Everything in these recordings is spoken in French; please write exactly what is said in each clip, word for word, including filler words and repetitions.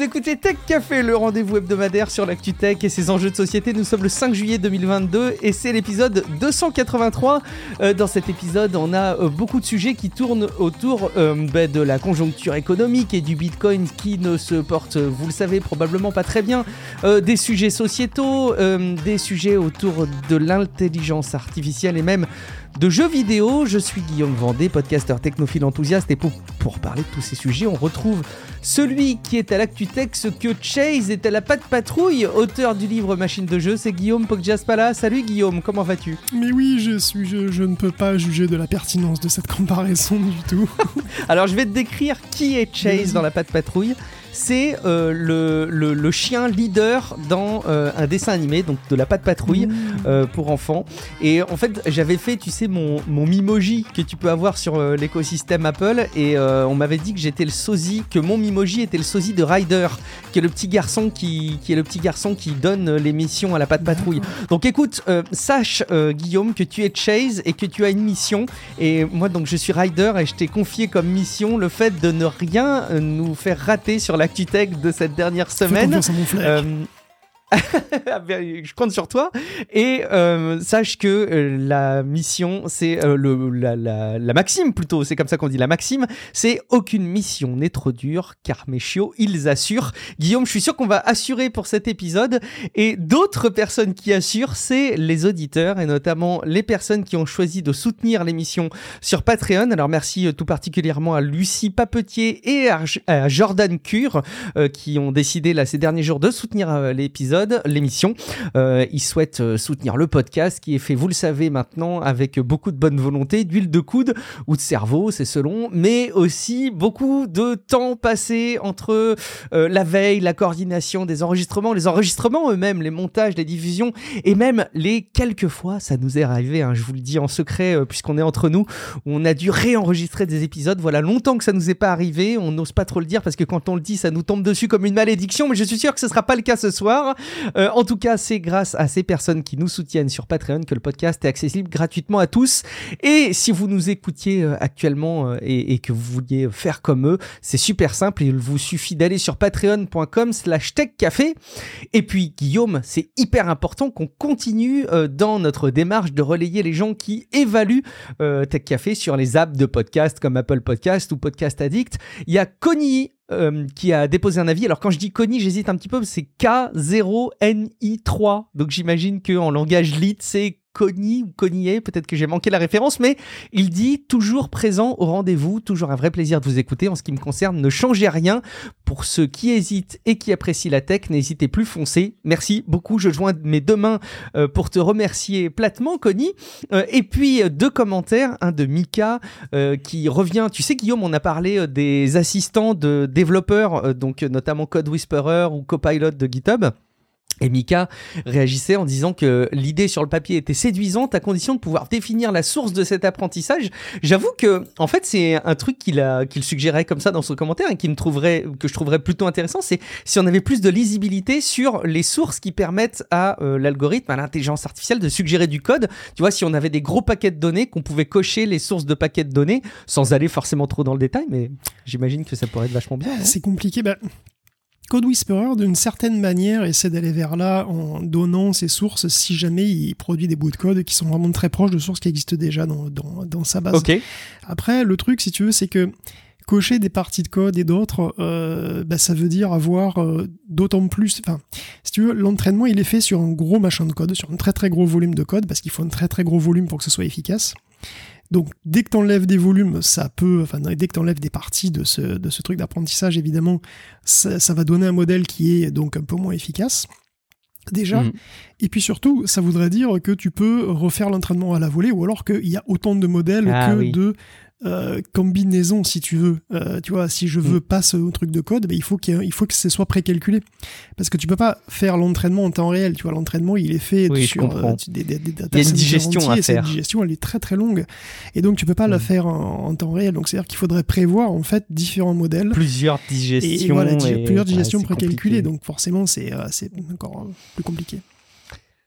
écoutez Tech Café, le rendez-vous hebdomadaire sur l'actu tech et ses enjeux de société. Nous sommes le cinq juillet deux mille vingt-deux et c'est l'épisode deux cent quatre-vingt-trois. Euh, dans cet épisode, on a euh, beaucoup de sujets qui tournent autour euh, bah, de la conjoncture économique et du Bitcoin qui ne se porte, vous le savez, probablement pas très bien. Euh, des sujets sociétaux, euh, des sujets autour de l'intelligence artificielle et même de jeux vidéo. Je suis Guillaume Vendée, podcasteur technophile enthousiaste, et pour, pour parler de tous ces sujets, on retrouve celui qui est à l'actu tech, ce que Chase est à la patte patrouille, auteur du livre Machine de jeu, c'est Guillaume Poggiaspala. Salut Guillaume, comment vas-tu ? Mais oui, je, suis, je, je ne peux pas juger de la pertinence de cette comparaison du tout. Alors je vais te décrire qui est Chase dans la patte patrouille. C'est euh, le, le, le chien leader dans euh, un dessin animé, donc de la patte patrouille euh, pour enfants. Et en fait, j'avais fait, tu sais, mon, mon Mimoji que tu peux avoir sur euh, l'écosystème Apple. Et euh, on m'avait dit que j'étais le sosie, que mon Mimoji était le sosie de Ryder, qui est le petit garçon qui, qui est le petit garçon qui donne les missions à la patte patrouille. Donc écoute, euh, sache euh, Guillaume que tu es Chase et que tu as une mission. Et moi, donc, je suis Ryder et je t'ai confié comme mission le fait de ne rien euh, nous faire rater sur la l'actu tech de cette dernière semaine. Euh, je compte sur toi et euh, sache que euh, la mission c'est euh, le, la, la, la maxime plutôt, c'est comme ça qu'on dit, la maxime c'est aucune mission n'est trop dure car mes chiots ils assurent. Guillaume, je suis sûr qu'on va assurer pour cet épisode, et d'autres personnes qui assurent, c'est les auditeurs et notamment les personnes qui ont choisi de soutenir l'émission sur Patreon. Alors merci euh, tout particulièrement à Lucie Papetier et à, à Jordan Cure euh, qui ont décidé là ces derniers jours de soutenir euh, l'épisode l'émission. Euh, ils souhaitent euh, soutenir le podcast qui est fait, vous le savez maintenant, avec beaucoup de bonne volonté, d'huile de coude ou de cerveau, c'est selon, mais aussi beaucoup de temps passé entre euh, la veille, la coordination des enregistrements, les enregistrements eux-mêmes, les montages, les diffusions, et même les quelques fois, ça nous est arrivé, hein, je vous le dis en secret, euh, puisqu'on est entre nous, où on a dû réenregistrer des épisodes. Voilà, longtemps que ça nous est pas arrivé, on n'ose pas trop le dire parce que quand on le dit, ça nous tombe dessus comme une malédiction, mais je suis sûr que ce sera pas le cas ce soir. Euh, en tout cas, c'est grâce à ces personnes qui nous soutiennent sur Patreon que le podcast est accessible gratuitement à tous. Et si vous nous écoutiez euh, actuellement euh, et, et que vous vouliez faire comme eux, c'est super simple. Il vous suffit d'aller sur patreon.com slash techcafé. Et puis, Guillaume, c'est hyper important qu'on continue euh, dans notre démarche de relayer les gens qui évaluent euh, Tech Café sur les apps de podcast comme Apple Podcast ou Podcast Addict. Il y a Connie Euh, qui a déposé un avis. Alors quand je dis Connie, j'hésite un petit peu, c'est K zéro N I trois, donc j'imagine qu'en langage lit c'est Connie ou Connier, peut-être que j'ai manqué la référence, mais il dit toujours présent au rendez-vous, toujours un vrai plaisir de vous écouter. En ce qui me concerne, ne changez rien. Pour ceux qui hésitent et qui apprécient la tech, n'hésitez plus, foncez. Merci beaucoup, je joins mes deux mains euh, pour te remercier platement, Connie. Euh, et puis deux commentaires, un de Mika euh, qui revient. Tu sais Guillaume, on a parlé euh, des assistants de développeurs, euh, donc notamment Code Whisperer ou Copilot de GitHub. Et Mika réagissait en disant que l'idée sur le papier était séduisante à condition de pouvoir définir la source de cet apprentissage. J'avoue que, en fait, c'est un truc qu'il a, qu'il suggérait comme ça dans son commentaire et qui me trouverait, que je trouverais plutôt intéressant, c'est si on avait plus de lisibilité sur les sources qui permettent à euh, l'algorithme, à l'intelligence artificielle de suggérer du code. Tu vois, si on avait des gros paquets de données, qu'on pouvait cocher les sources de paquets de données sans aller forcément trop dans le détail, mais j'imagine que ça pourrait être vachement bien. C'est compliqué, bah... Code Whisperer, d'une certaine manière, essaie d'aller vers là en donnant ses sources si jamais il produit des bouts de code qui sont vraiment très proches de sources qui existent déjà dans, dans, dans sa base. Okay. Après, le truc, si tu veux, c'est que cocher des parties de code et d'autres, euh, bah, ça veut dire avoir euh, d'autant plus... Enfin, si tu veux, l'entraînement, il est fait sur un gros machin de code, sur un très très gros volume de code, parce qu'il faut un très très gros volume pour que ce soit efficace. Donc, dès que tu enlèves des volumes, ça peut, enfin, dès que tu enlèves des parties de ce, de ce truc d'apprentissage, évidemment, ça, ça va donner un modèle qui est donc un peu moins efficace, déjà. Mmh. Et puis surtout, ça voudrait dire que tu peux refaire l'entraînement à la volée, ou alors qu'il y a autant de modèles ah, que oui. de euh, combinaisons, si tu veux. Euh, tu vois, si je veux mmh. pas ce truc de code, ben, il faut qu'il il faut que ce soit précalculé. Parce que tu peux pas faire l'entraînement en temps réel. Tu vois, l'entraînement, il est fait oui, sur euh, des, des, des data il y a une digestion entiers, à et faire. Cette digestion, elle est très très longue. Et donc, tu peux pas mmh. la faire en, en temps réel. Donc, c'est-à-dire qu'il faudrait prévoir, en fait, différents modèles. Plusieurs digestions. Et voilà, et... plusieurs digestions ouais, précalculées. Donc, forcément, c'est, euh, c'est encore plus compliqué.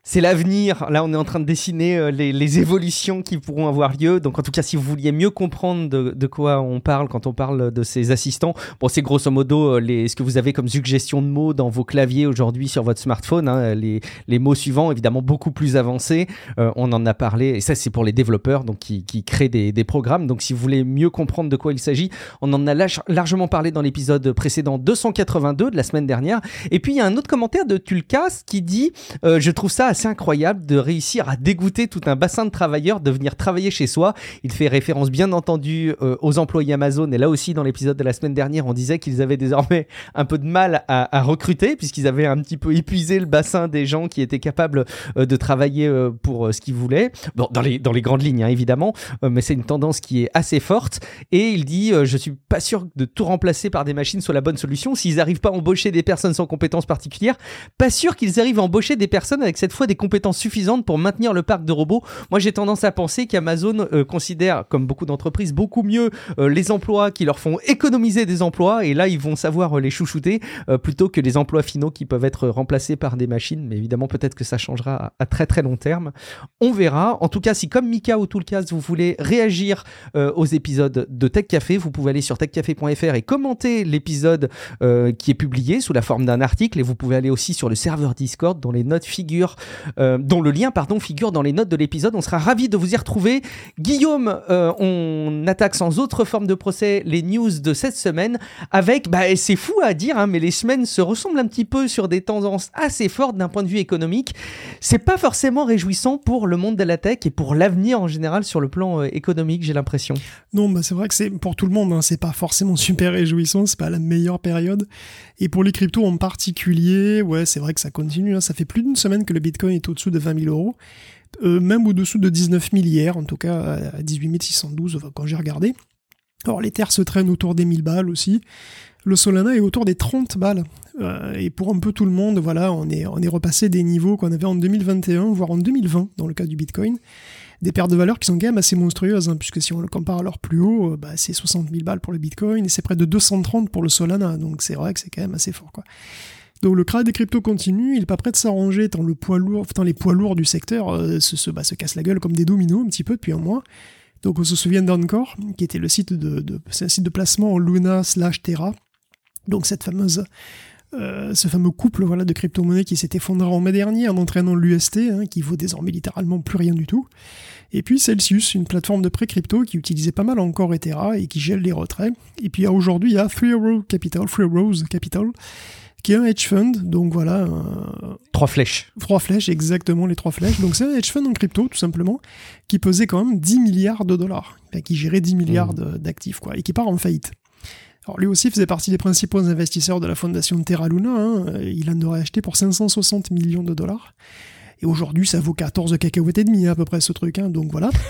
c'est l'avenir. Là, on est en train de dessiner euh, les, les évolutions qui pourront avoir lieu. Donc, en tout cas, si vous vouliez mieux comprendre de, de quoi on parle quand on parle de ces assistants, bon, c'est grosso modo euh, les, ce que vous avez comme suggestion de mots dans vos claviers aujourd'hui sur votre smartphone. Hein, les, les mots suivants, évidemment, beaucoup plus avancés. Euh, on en a parlé, et ça, c'est pour les développeurs donc qui, qui créent des, des programmes. Donc, si vous voulez mieux comprendre de quoi il s'agit, on en a lâche, largement parlé dans l'épisode précédent deux cent quatre-vingt-deux de la semaine dernière. Et puis, il y a un autre commentaire de Tulkas qui dit euh, « Je trouve ça assez incroyable de réussir à dégoûter tout un bassin de travailleurs de venir travailler chez soi. » Il fait référence bien entendu euh, aux employés Amazon. Et là aussi, dans l'épisode de la semaine dernière, on disait qu'ils avaient désormais un peu de mal à, à recruter puisqu'ils avaient un petit peu épuisé le bassin des gens qui étaient capables euh, de travailler euh, pour euh, ce qu'ils voulaient. Bon, dans les, dans les grandes lignes, hein, évidemment, euh, mais c'est une tendance qui est assez forte. Et il dit euh, « Je suis pas sûr de tout remplacer par des machines soit la bonne solution. S'ils n'arrivent pas à embaucher des personnes sans compétences particulières, pas sûr qu'ils arrivent à embaucher des personnes avec cette fois des compétences suffisantes pour maintenir le parc de robots. » Moi, j'ai tendance à penser qu'Amazon euh, considère, comme beaucoup d'entreprises, beaucoup mieux euh, les emplois qui leur font économiser des emplois, et là, ils vont savoir euh, les chouchouter euh, plutôt que les emplois finaux qui peuvent être remplacés par des machines. Mais évidemment, peut-être que ça changera à, à très très long terme. On verra. En tout cas, si comme Mika ou Toolcast, vous voulez réagir euh, aux épisodes de Tech Café, vous pouvez aller sur tech café point f r et commenter l'épisode euh, qui est publié sous la forme d'un article, et vous pouvez aller aussi sur le serveur Discord dont les notes figurent, euh, dont le lien pardon figure dans les notes de l'épisode. On sera ravis de vous y retrouver. Guillaume, euh, on attaque sans autre forme de procès les news de cette semaine avec, bah c'est fou à dire, hein, mais les semaines se ressemblent un petit peu sur des tendances assez fortes d'un point de vue économique. C'est pas forcément réjouissant pour le monde de la tech et pour l'avenir en général sur le plan euh, économique, j'ai l'impression. Non, bah c'est vrai que c'est pour tout le monde, hein, c'est pas forcément super réjouissant, c'est pas la meilleure période. Et pour les cryptos en particulier, ouais, c'est vrai que ça continue, hein, ça fait plus d'une semaine que le Bitcoin est au-dessous de vingt mille euros, euh, même au-dessous de dix-neuf mille hier, en tout cas à dix-huit mille six cent douze quand j'ai regardé. Alors l'Ether se traîne autour des mille balles aussi, le Solana est autour des trente balles. Euh, et pour un peu tout le monde, voilà, on est, on est repassé des niveaux qu'on avait en deux mille vingt et un, voire en deux mille vingt dans le cas du Bitcoin. Des pertes de valeur qui sont quand même assez monstrueuses, hein, puisque si on le compare à leur plus haut, euh, bah, c'est soixante mille balles pour le Bitcoin et c'est près de deux cent trente pour le Solana, donc c'est vrai que c'est quand même assez fort, quoi. Donc le krach des cryptos continue, il n'est pas prêt de s'arranger tant, le poids lourd, tant les poids lourds du secteur euh, se, se, bah, se cassent la gueule comme des dominos un petit peu depuis un mois. Donc on se souvient d'Encore, qui était le site de, de, c'est un site de placement en Luna slash Terra, donc cette fameuse... Euh, ce fameux couple voilà, de crypto-monnaies qui s'est effondré en mai dernier en entraînant l'U S T, hein, qui vaut désormais littéralement plus rien du tout. Et puis Celsius, une plateforme de prêt crypto qui utilisait pas mal encore Ethera et qui gèle les retraits. Et puis aujourd'hui, il y a Three Arrows Capital, Three Arrows Capital, qui est un hedge fund, donc voilà... Un... Trois flèches. Trois flèches, exactement, les trois flèches. Donc c'est un hedge fund en crypto, tout simplement, qui pesait quand même dix milliards de dollars, enfin, qui gérait dix milliards mmh. d'actifs, quoi, et qui part en faillite. Alors lui aussi faisait partie des principaux investisseurs de la fondation Terra Luna, hein. Il en aurait acheté pour cinq cent soixante millions de dollars. Et aujourd'hui, ça vaut quatorze cacahuètes et demi à peu près ce truc, hein, donc voilà.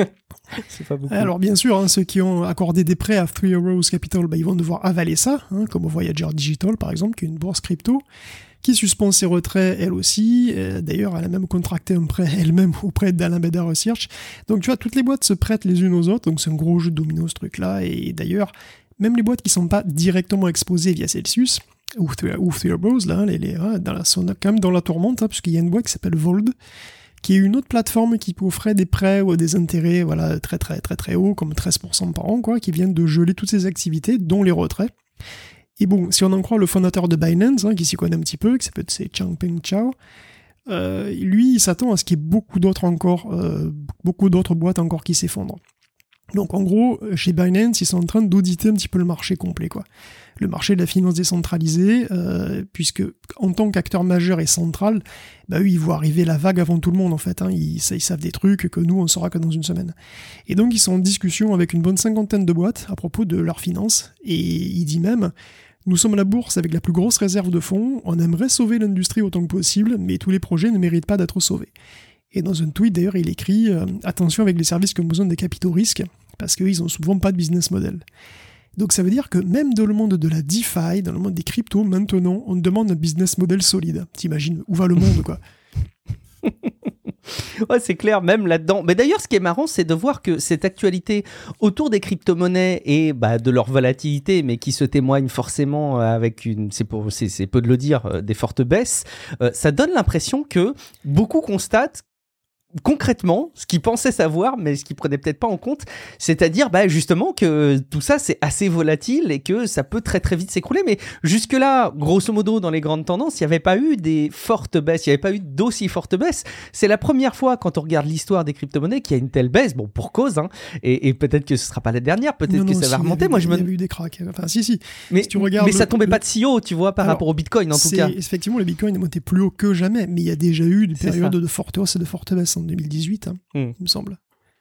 C'est pas beaucoup. Alors bien sûr, hein, ceux qui ont accordé des prêts à Three Arrows Capital, bah, ils vont devoir avaler ça, hein, comme Voyager Digital par exemple, qui est une bourse crypto, qui suspend ses retraits elle aussi. Euh, d'ailleurs, elle a même contracté un prêt elle-même auprès d'Alameda Research. Donc tu vois, toutes les boîtes se prêtent les unes aux autres, donc c'est un gros jeu de domino ce truc-là, et d'ailleurs... Même les boîtes qui ne sont pas directement exposées via Celsius, ou Three Arrows, là, les, les, hein, dans la, sont quand même dans la tourmente, hein, parce qu'il y a une boîte qui s'appelle Vold, qui est une autre plateforme qui offrait des prêts ou des intérêts voilà, très très très très hauts, comme treize pour cent par an, quoi, qui viennent de geler toutes ces activités, dont les retraits. Et bon, si on en croit le fondateur de Binance, hein, qui s'y connaît un petit peu, qui s'appelle Changpeng Zhao, euh, lui, il s'attend à ce qu'il y ait beaucoup d'autres encore, euh, beaucoup d'autres boîtes encore qui s'effondrent. Donc en gros, chez Binance, ils sont en train d'auditer un petit peu le marché complet, quoi. Le marché de la finance décentralisée, euh, puisque en tant qu'acteur majeur et central, bah eux, ils voient arriver la vague avant tout le monde, en fait. Hein. Ils, ils savent des trucs que nous, on saura que dans une semaine. Et donc, ils sont en discussion avec une bonne cinquantaine de boîtes à propos de leurs finances. Et il dit même, nous sommes la bourse avec la plus grosse réserve de fonds, on aimerait sauver l'industrie autant que possible, mais tous les projets ne méritent pas d'être sauvés. Et dans un tweet, d'ailleurs, il écrit euh, « Attention avec les services qui ont besoin des capitaux risques, parce qu'ils n'ont souvent pas de business model. » Donc ça veut dire que même dans le monde de la DeFi, dans le monde des cryptos, maintenant, on demande un business model solide. T'imagines où va le monde, quoi. Ouais, c'est clair, même là-dedans. Mais d'ailleurs, ce qui est marrant, c'est de voir que cette actualité autour des crypto-monnaies et bah, de leur volatilité, mais qui se témoigne forcément avec une, c'est, pour, c'est, c'est peu de le dire, des fortes baisses, euh, ça donne l'impression que beaucoup constatent concrètement ce qu'ils pensaient savoir, mais ce qu'ils prenaient peut-être pas en compte, c'est-à-dire bah, justement que tout ça c'est assez volatile et que ça peut très très vite s'écrouler. Mais jusque-là, grosso modo, dans les grandes tendances, il n'y avait pas eu des fortes baisses, il n'y avait pas eu d'aussi fortes baisses. C'est la première fois quand on regarde l'histoire des crypto-monnaies qu'il y a une telle baisse, bon pour cause, hein, et, et peut-être que ce sera pas la dernière, peut-être non, que non, ça si, va remonter. Il y, Moi, je me... il y a eu des cracks. Enfin, si, si. Mais, si tu regardes mais le, ça tombait le... pas de si haut, tu vois, par Alors, rapport au Bitcoin en tout cas. Effectivement, le Bitcoin est monté plus haut que jamais, mais il y a déjà eu des c'est périodes ça. de fortes hausses et de fortes baisses en deux mille dix-huit, hein, Hmm. il me semble.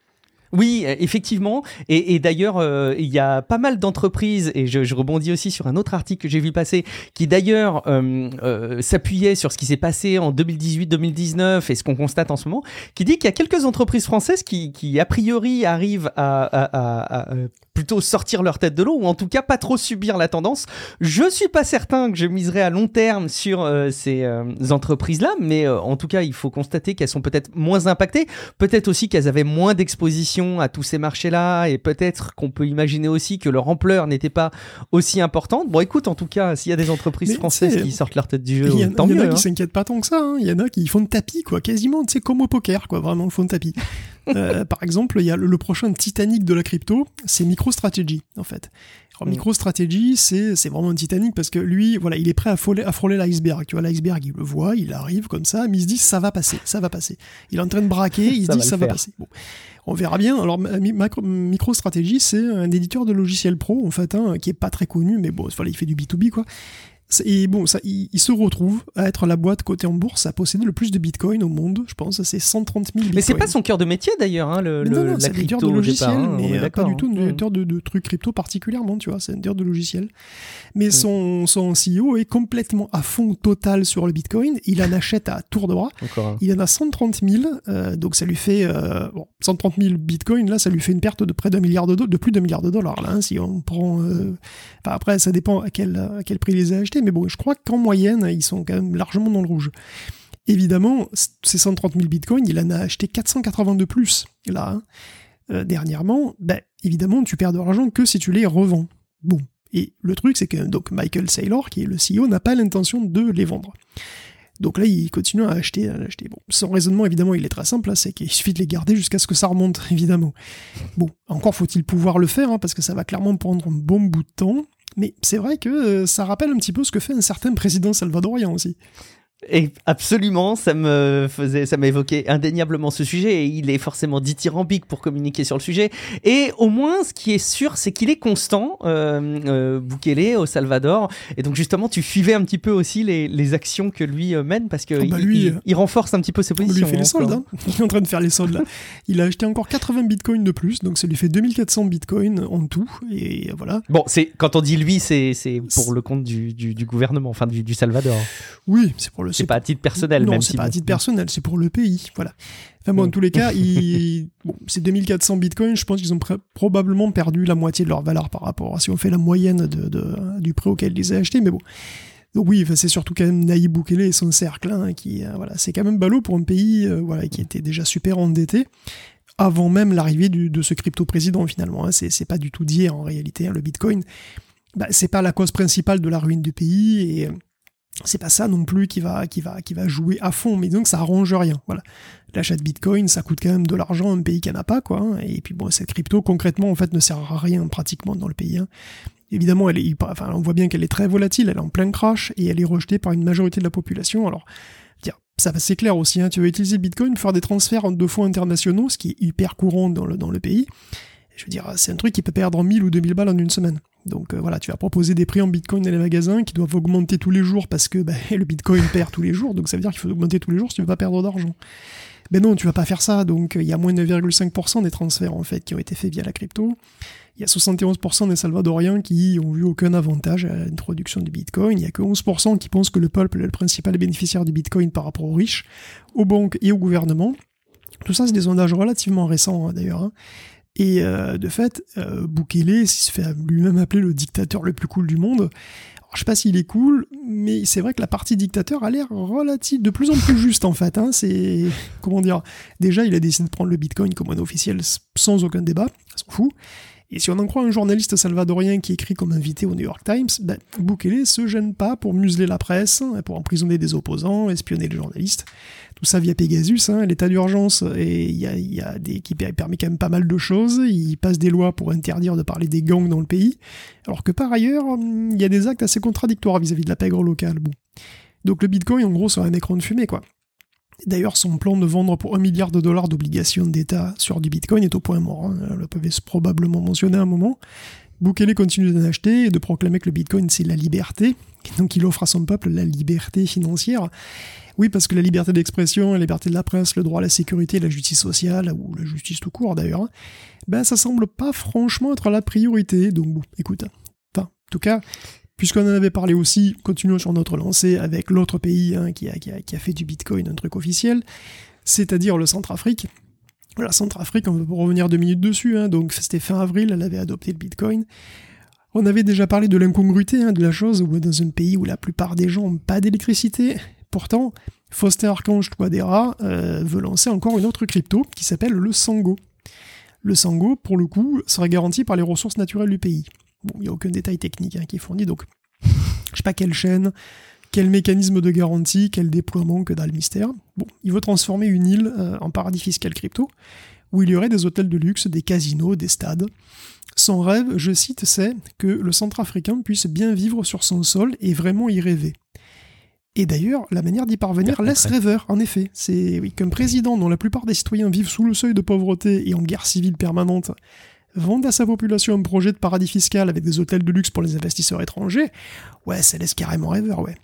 Oui, effectivement. Et, et d'ailleurs, euh, il y a pas mal d'entreprises, et je, je rebondis aussi sur un autre article que j'ai vu passer, qui d'ailleurs euh, euh, s'appuyait sur ce qui s'est passé en deux mille dix-huit deux mille dix-neuf et ce qu'on constate en ce moment, qui dit qu'il y a quelques entreprises françaises qui, qui a priori, arrivent à, à, à, à plutôt sortir leur tête de l'eau, ou en tout cas pas trop subir la tendance. Je suis pas certain que je miserais à long terme sur euh, ces euh, entreprises-là, mais euh, en tout cas, il faut constater qu'elles sont peut-être moins impactées, peut-être aussi qu'elles avaient moins d'exposition à tous ces marchés-là, et peut-être qu'on peut imaginer aussi que leur ampleur n'était pas aussi importante. Bon, écoute, en tout cas, s'il y a des entreprises mais françaises qui sortent leur tête du jeu, y a, tant y mieux. Il y en a hein. qui s'inquiètent pas tant que ça. Il hein. y en a qui font de tapis, quoi, quasiment, tu sais, comme au poker, quoi, vraiment le fond de tapis. euh, par exemple, il y a le, le prochain Titanic de la crypto, c'est MicroStrategy, en fait. Alors, mm. MicroStrategy, c'est, c'est vraiment un Titanic parce que lui, voilà, il est prêt à frôler, à frôler l'iceberg. Tu vois, l'iceberg, il le voit, il arrive comme ça, mais il se dit, ça va passer, ça va passer. Il est en train de braquer, il se dit, ça va passer. Bon. On verra bien. Alors, MicroStrategy, c'est un éditeur de logiciels pro, en fait, hein, qui est pas très connu, mais bon, voilà, il fait du B deux B, quoi. Et bon, ça, il, il se retrouve à être la boîte cotée en bourse à posséder le plus de bitcoin au monde. Je pense, c'est cent trente mille bitcoins. Mais c'est pas son cœur de métier d'ailleurs, hein, le, non, non, le, la c'est crypto un éditeur de logiciel, départ, hein, mais pas du tout un hein. éditeur de, de trucs crypto particulièrement, tu vois, c'est un éditeur de logiciel. Mais son, son C E O est complètement à fond total sur le bitcoin, il en achète à tour de bras. Encore. Il en a cent trente mille, euh, donc ça lui fait, euh, bon, cent trente mille bitcoins, là, ça lui fait une perte de près d'un milliard de dollars, de plus d'un milliard de dollars, là, hein, si on prend, euh, enfin, après, ça dépend à quel, à quel prix il les a achetés, mais bon, je crois qu'en moyenne, ils sont quand même largement dans le rouge. Évidemment, ces cent trente mille bitcoins, il en a acheté quatre cent quatre-vingt-deux plus, là, hein, euh, dernièrement. Ben, évidemment, tu perds de l'argent que si tu les revends. Bon. Et le truc, c'est que donc Michael Saylor, qui est le C E O, n'a pas l'intention de les vendre. Donc là, il continue à acheter, à acheter. Bon, son raisonnement, évidemment, il est très simple, hein, c'est qu'il suffit de les garder jusqu'à ce que ça remonte, évidemment. Bon, encore faut-il pouvoir le faire, hein, parce que ça va clairement prendre un bon bout de temps. Mais c'est vrai que euh, ça rappelle un petit peu ce que fait un certain président salvadorien aussi. Et absolument, ça me faisait, ça m'évoquait indéniablement ce sujet, et il est forcément dithyrambique pour communiquer sur le sujet. Et au moins, ce qui est sûr, c'est qu'il est constant, euh, euh, Bukele au Salvador. Et donc justement, tu suivais un petit peu aussi les, les actions que lui euh, mène, parce que oh bah il, lui, il, il renforce un petit peu ses positions. Lui, il fait les soldes, hein. Il est en train de faire les soldes là. Il a acheté encore quatre-vingts bitcoins de plus, donc ça lui fait deux mille quatre cents bitcoins en tout. Et voilà. Bon, c'est quand on dit lui, c'est c'est pour le compte du, du, du gouvernement, enfin du, du Salvador. Oui, c'est pour le. C'est pas à titre personnel, non, même c'est si pas bon. à titre personnel, c'est pour le pays, voilà. Enfin bon, en tous les cas, il... bon, ces deux mille quatre cents bitcoins, je pense qu'ils ont pr- probablement perdu la moitié de leur valeur par rapport à si on fait la moyenne de, de, du prix auquel ils les ont achetés, mais bon. Donc oui, enfin, c'est surtout quand même Nayib Bukele et son cercle, hein, qui, euh, voilà, c'est quand même ballot pour un pays, euh, voilà, qui était déjà super endetté avant même l'arrivée du, de ce crypto-président, finalement, hein. C'est, c'est pas du tout d'hier, en réalité, hein, le bitcoin. Bah, c'est pas la cause principale de la ruine du pays, et c'est pas ça non plus qui va, qui va, qui va jouer à fond, mais donc ça arrange rien, voilà. L'achat de bitcoin, ça coûte quand même de l'argent à un pays qui en a pas, quoi, hein. Et puis bon, cette crypto, concrètement, en fait, ne sert à rien, pratiquement, dans le pays, hein. Évidemment, elle est, enfin, on voit bien qu'elle est très volatile, elle est en plein crash, et elle est rejetée par une majorité de la population. Alors, ça c'est clair aussi, hein, tu vas utiliser le bitcoin pour faire des transferts de fonds internationaux, ce qui est hyper courant dans le, dans le pays. Je veux dire, c'est un truc qui peut perdre mille ou deux mille balles en une semaine. Donc euh, voilà, tu vas proposer des prix en bitcoin dans les magasins qui doivent augmenter tous les jours parce que bah, le bitcoin perd tous les jours, donc ça veut dire qu'il faut augmenter tous les jours si tu veux pas perdre d'argent. Ben non, tu vas pas faire ça, donc il y a moins de neuf virgule cinq pour cent des transferts en fait qui ont été faits via la crypto. Il y a soixante et onze pour cent des Salvadoriens qui ont vu aucun avantage à l'introduction du bitcoin. Il y a que onze pour cent qui pensent que le peuple est le principal bénéficiaire du bitcoin par rapport aux riches, aux banques et au gouvernement. Tout ça, c'est des sondages relativement récents hein, d'ailleurs, hein. Et euh, de fait, euh, Bukele se fait lui-même appeler le dictateur le plus cool du monde. Alors, je sais pas s'il est cool, mais c'est vrai que la partie dictateur a l'air relative, de plus en plus juste en fait. Hein. C'est, comment dire, déjà il a décidé de prendre le Bitcoin comme monnaie officielle sans aucun débat, ça s'en fout. Et si on en croit un journaliste salvadorien qui écrit comme invité au New York Times, ben, Bukele se gêne pas pour museler la presse, pour emprisonner des opposants, espionner les journalistes. Tout ça via Pegasus, hein, l'état d'urgence, et il y a, y a des, qui permet quand même pas mal de choses. Il passe des lois pour interdire de parler des gangs dans le pays, alors que par ailleurs, il y a des actes assez contradictoires vis-à-vis de la pègre locale. Bon. Donc le Bitcoin, en gros, c'est un écran de fumée, quoi. D'ailleurs, son plan de vendre pour un milliard de dollars d'obligations d'État sur du Bitcoin est au point mort. Hein. On l'avait probablement mentionné à un moment. Bukele continue d'en acheter et de proclamer que le Bitcoin, c'est la liberté. Et donc, il offre à son peuple la liberté financière. Oui, parce que la liberté d'expression, la liberté de la presse, le droit à la sécurité, la justice sociale, ou la justice tout court d'ailleurs, hein, ben, ça semble pas franchement être la priorité. Donc, bon, écoute. Enfin, en tout cas... Puisqu'on en avait parlé aussi, continuons sur notre lancée avec l'autre pays hein, qui, a, qui, a, qui a fait du Bitcoin un truc officiel, c'est-à-dire le Centrafrique. La Centrafrique, on peut revenir deux minutes dessus, hein, donc c'était fin avril, elle avait adopté le Bitcoin. On avait déjà parlé de l'incongruité hein, de la chose, où dans un pays où la plupart des gens n'ont pas d'électricité, pourtant, Foster Archange Touadéra euh, veut lancer encore une autre crypto qui s'appelle le Sango. Le Sango, pour le coup, serait garanti par les ressources naturelles du pays. Bon, il n'y a aucun détail technique hein, qui est fourni, donc je sais pas quelle chaîne, quel mécanisme de garantie, quel déploiement, que dalle mystère. Bon, il veut transformer une île euh, en paradis fiscal crypto, où il y aurait des hôtels de luxe, des casinos, des stades. Son rêve, je cite, c'est que le Centrafricain puisse bien vivre sur son sol et vraiment y rêver. Et d'ailleurs, la manière d'y parvenir laisse rêveur, en effet. C'est oui, qu'un président dont la plupart des citoyens vivent sous le seuil de pauvreté et en guerre civile permanente vende à sa population un projet de paradis fiscal avec des hôtels de luxe pour les investisseurs étrangers, ouais, ça laisse carrément rêveur, ouais.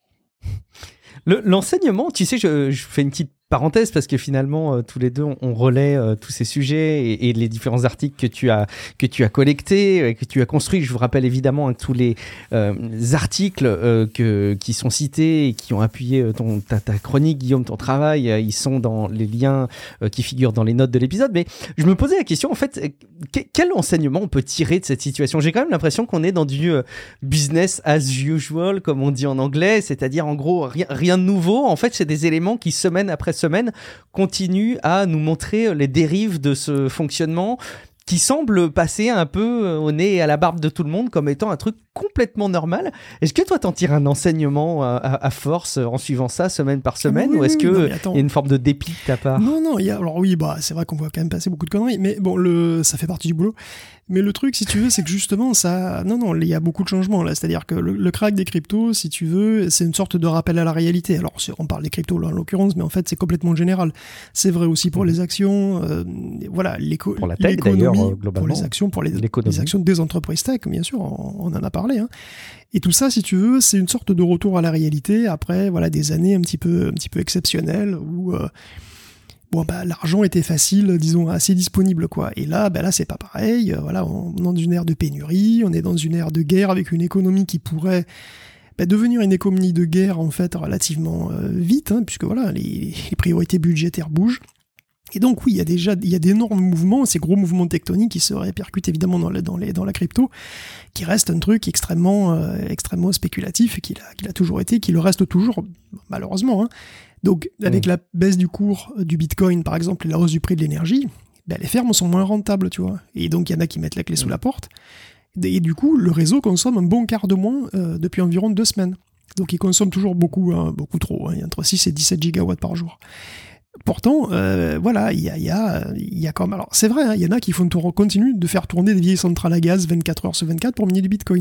Le, l'enseignement, tu sais, je, je fais une petite parenthèse parce que finalement, euh, tous les deux, on, on relaie euh, tous ces sujets et, et les différents articles que tu as, que tu as collectés, que tu as construits. Je vous rappelle évidemment hein, tous les euh, articles euh, que, qui sont cités et qui ont appuyé ton, ta, ta chronique, Guillaume, ton travail. Euh, ils sont dans les liens euh, qui figurent dans les notes de l'épisode. Mais je me posais la question, en fait, que, quel enseignement on peut tirer de cette situation ? J'ai quand même l'impression qu'on est dans du euh, business as usual, comme on dit en anglais, c'est-à-dire en gros, rien, rien de nouveau. En fait, c'est des éléments qui, semaine après semaine, continue à nous montrer les dérives de ce fonctionnement qui semble passer un peu au nez et à la barbe de tout le monde comme étant un truc complètement normal. Est-ce que toi, t'en tires un enseignement à, à, à force en suivant ça semaine par semaine, oui, ou est-ce oui, qu'il non, y a une forme de dépit de ta part ? Non, non, il y a, alors oui, bah, c'est vrai qu'on voit quand même passer beaucoup de conneries, mais bon, le, ça fait partie du boulot. Mais le truc, si tu veux, c'est que justement, ça, non, non, il y a beaucoup de changements, là. C'est-à-dire que le, le crack des cryptos, si tu veux, c'est une sorte de rappel à la réalité. Alors, on parle des cryptos, là, en l'occurrence, mais en fait, c'est complètement général. C'est vrai aussi pour les actions, euh, voilà, l'éco- pour la tech, l'économie, d'ailleurs, globalement. pour les actions, pour les, les actions des entreprises tech, bien sûr, on, on en a parlé, hein. Et tout ça, si tu veux, c'est une sorte de retour à la réalité après, voilà, des années un petit peu, un petit peu exceptionnelles où, euh, bon, bah, l'argent était facile, disons, assez disponible, quoi. Et là, bah, là, c'est pas pareil. Euh, voilà, on est dans une ère de pénurie, on est dans une ère de guerre avec une économie qui pourrait bah, devenir une économie de guerre, en fait, relativement euh, vite, hein, puisque voilà, les, les priorités budgétaires bougent. Et donc oui, il y a déjà il y a d'énormes mouvements, ces gros mouvements tectoniques qui se répercutent évidemment dans la, dans les, dans la crypto, qui reste un truc extrêmement, euh, extrêmement spéculatif, qu'il a, qu'il a toujours été, qui le reste toujours, malheureusement. Hein. Donc avec mmh. la baisse du cours du Bitcoin, par exemple, et la hausse du prix de l'énergie, ben, les fermes sont moins rentables, tu vois. Et donc il y en a qui mettent la clé mmh. sous la porte. Et du coup, le réseau consomme un bon quart de moins euh, depuis environ deux semaines. Donc il consomme toujours beaucoup, hein, beaucoup trop, hein, il y a entre six et dix-sept gigawatts par jour. Pourtant, euh, voilà, il y a, y a, y a comme... Alors, c'est vrai, il hein, y en a qui font tour, continuent de faire tourner des vieilles centrales à gaz vingt-quatre heures sur vingt-quatre pour miner du Bitcoin.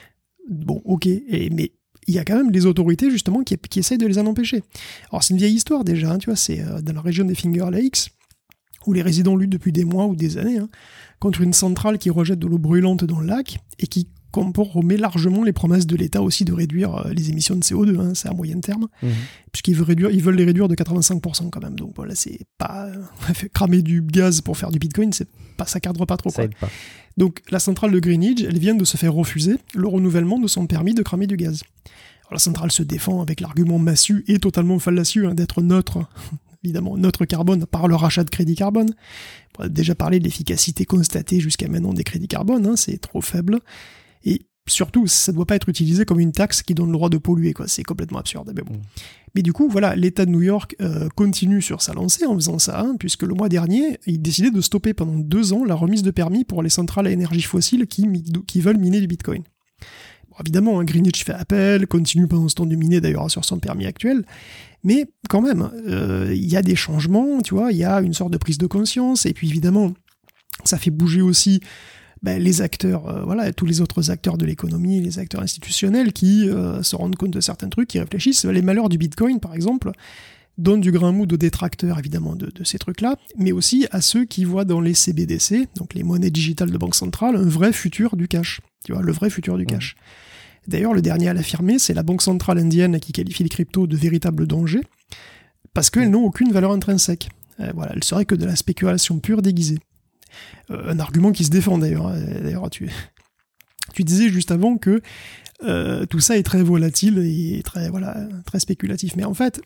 Bon, ok, et, mais il y a quand même les autorités, justement, qui, qui essayent de les en empêcher. Alors, c'est une vieille histoire, déjà, hein, tu vois, c'est euh, dans la région des Finger Lakes, où les résidents luttent depuis des mois ou des années, hein, contre une centrale qui rejette de l'eau brûlante dans le lac, et qui compromet largement les promesses de l'État aussi de réduire euh, les émissions de C O deux, hein, c'est à moyen terme, mmh. puisqu'ils veulent, réduire, ils veulent les réduire de quatre-vingt-cinq pour cent quand même. Donc voilà, c'est pas... cramer du gaz pour faire du Bitcoin, c'est pas, ça cadre pas trop. Ça aide pas. Donc la centrale de Greenwich, elle vient de se faire refuser le renouvellement de son permis de cramer du gaz. Alors la centrale se défend avec l'argument massu et totalement fallacieux hein, d'être neutre, évidemment neutre carbone par le rachat de crédits carbone. On a déjà parlé de l'efficacité constatée jusqu'à maintenant des crédits carbone, hein, c'est trop faible. Et surtout, ça ne doit pas être utilisé comme une taxe qui donne le droit de polluer, quoi. C'est complètement absurde. Mais bon. Mmh. Mais du coup, voilà, l'État de New York euh, continue sur sa lancée en faisant ça, hein, puisque le mois dernier, il décidait de stopper pendant deux ans la remise de permis pour les centrales à énergie fossile qui, qui veulent miner du Bitcoin. Bon, évidemment, hein, Greenwich fait appel, continue pendant ce temps de miner d'ailleurs sur son permis actuel, mais quand même, il euh, y a des changements, tu vois, il y a une sorte de prise de conscience, et puis évidemment, ça fait bouger aussi ben, les acteurs, euh, voilà, tous les autres acteurs de l'économie, les acteurs institutionnels qui euh, se rendent compte de certains trucs, qui réfléchissent. Les malheurs du Bitcoin, par exemple, donnent du grain mou aux détracteurs, évidemment, de, de ces trucs-là, mais aussi à ceux qui voient dans les C B D C, donc les monnaies digitales de banque centrale, un vrai futur du cash. Tu vois, le vrai futur du cash. Mmh. D'ailleurs, le dernier à l'affirmer, c'est la banque centrale indienne qui qualifie les cryptos de véritable danger, parce qu'elles n'ont aucune valeur intrinsèque. Euh, voilà, elles seraient que de la spéculation pure déguisée. Euh, un argument qui se défend d'ailleurs. D'ailleurs, tu, tu disais juste avant que euh, tout ça est très volatile et très, voilà, très spéculatif. Mais en fait,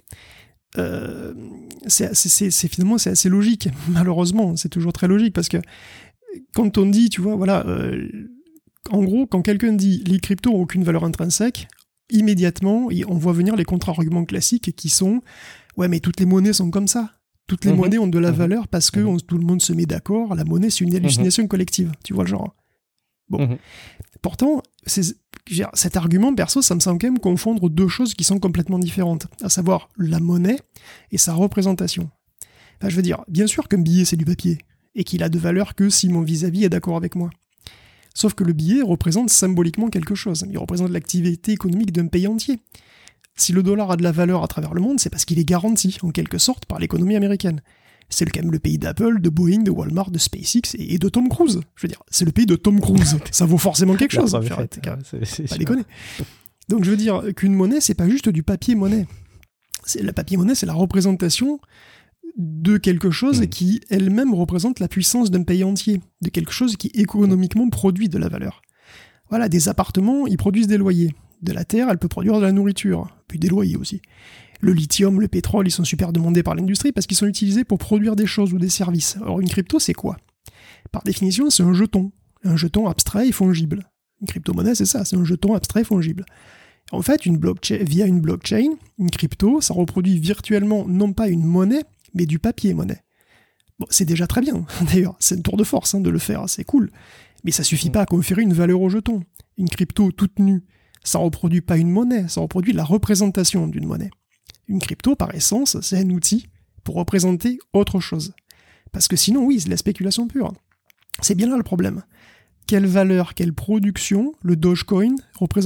euh, c'est, c'est, c'est, finalement, c'est assez logique. Malheureusement, c'est toujours très logique parce que quand on dit, tu vois, voilà, euh, en gros, quand quelqu'un dit les cryptos n'ont aucune valeur intrinsèque, immédiatement, on voit venir les contre-arguments classiques qui sont ouais, mais toutes les monnaies sont comme ça. Toutes les mmh. monnaies ont de la mmh. valeur parce que mmh. on, tout le monde se met d'accord. La monnaie, c'est une hallucination mmh. collective. Tu vois le genre. Bon. Mmh. Pourtant, c'est, cet argument, perso, ça me semble quand même confondre deux choses qui sont complètement différentes. À savoir la monnaie et sa représentation. Enfin, je veux dire, bien sûr qu'un billet, c'est du papier. Et qu'il a de valeur que si mon vis-à-vis est d'accord avec moi. Sauf que le billet représente symboliquement quelque chose. Il représente l'activité économique d'un pays entier. Si le dollar a de la valeur à travers le monde, c'est parce qu'il est garanti, en quelque sorte, par l'économie américaine. C'est quand même le pays d'Apple, de Boeing, de Walmart, de SpaceX et de Tom Cruise. Je veux dire, c'est le pays de Tom Cruise. Ça vaut forcément quelque chose. Fait, fait, c'est, c'est pas déconner. Donc je veux dire qu'une monnaie, c'est pas juste du papier-monnaie. C'est, la papier-monnaie, c'est la représentation de quelque chose mmh. qui, elle-même, représente la puissance d'un pays entier. De quelque chose qui, économiquement, produit de la valeur. Voilà, des appartements, ils produisent des loyers. De la terre, elle peut produire de la nourriture, puis des loyers aussi. Le lithium, le pétrole, ils sont super demandés par l'industrie parce qu'ils sont utilisés pour produire des choses ou des services. Alors une crypto, c'est quoi ? Par définition, c'est un jeton. Un jeton abstrait et fongible. Une crypto-monnaie, c'est ça, c'est un jeton abstrait et fongible. En fait, une blockchain, via une blockchain, une crypto, ça reproduit virtuellement non pas une monnaie, mais du papier-monnaie. Bon, c'est déjà très bien, d'ailleurs, c'est une tour de force hein, de le faire, c'est cool. Mais ça suffit pas à conférer une valeur au jeton. Une crypto toute nue, ça ne reproduit pas une monnaie, ça reproduit la représentation d'une monnaie. Une crypto, par essence, c'est un outil pour représenter autre chose. Parce que sinon, oui, c'est de la spéculation pure. C'est bien là le problème. Quelle valeur, quelle production le Dogecoin représente-t-il ?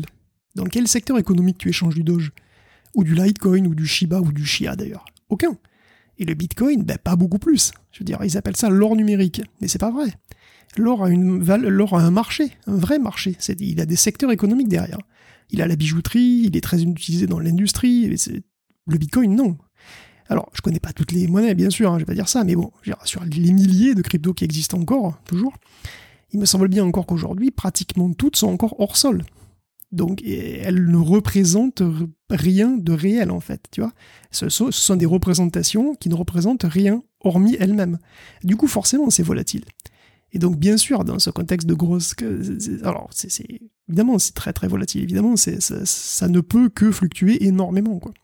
Dans quel secteur économique tu échanges du Doge ? Ou du Litecoin, ou du Shiba, ou du Chia d'ailleurs ? Aucun. Et le Bitcoin, ben pas beaucoup plus. Je veux dire, ils appellent ça l'or numérique. Mais c'est pas vrai. L'or a, une val- l'or a un marché, un vrai marché. C'est, il a des secteurs économiques derrière. Il a la bijouterie, il est très utilisé dans l'industrie. C'est... Le Bitcoin, non. Alors, je connais pas toutes les monnaies, bien sûr, hein, je vais pas dire ça, mais bon, sur les milliers de cryptos qui existent encore, toujours, il me semble bien encore qu'aujourd'hui, pratiquement toutes sont encore hors sol. Donc, elles ne représentent rien de réel, en fait, tu vois. Ce sont, ce sont des représentations qui ne représentent rien, hormis elles-mêmes. Du coup, forcément, c'est volatile. Et donc, bien sûr, dans ce contexte de grosse... Alors, c'est, c'est... évidemment, c'est très, très volatile. Évidemment, c'est, ça, ça ne peut que fluctuer énormément, quoi.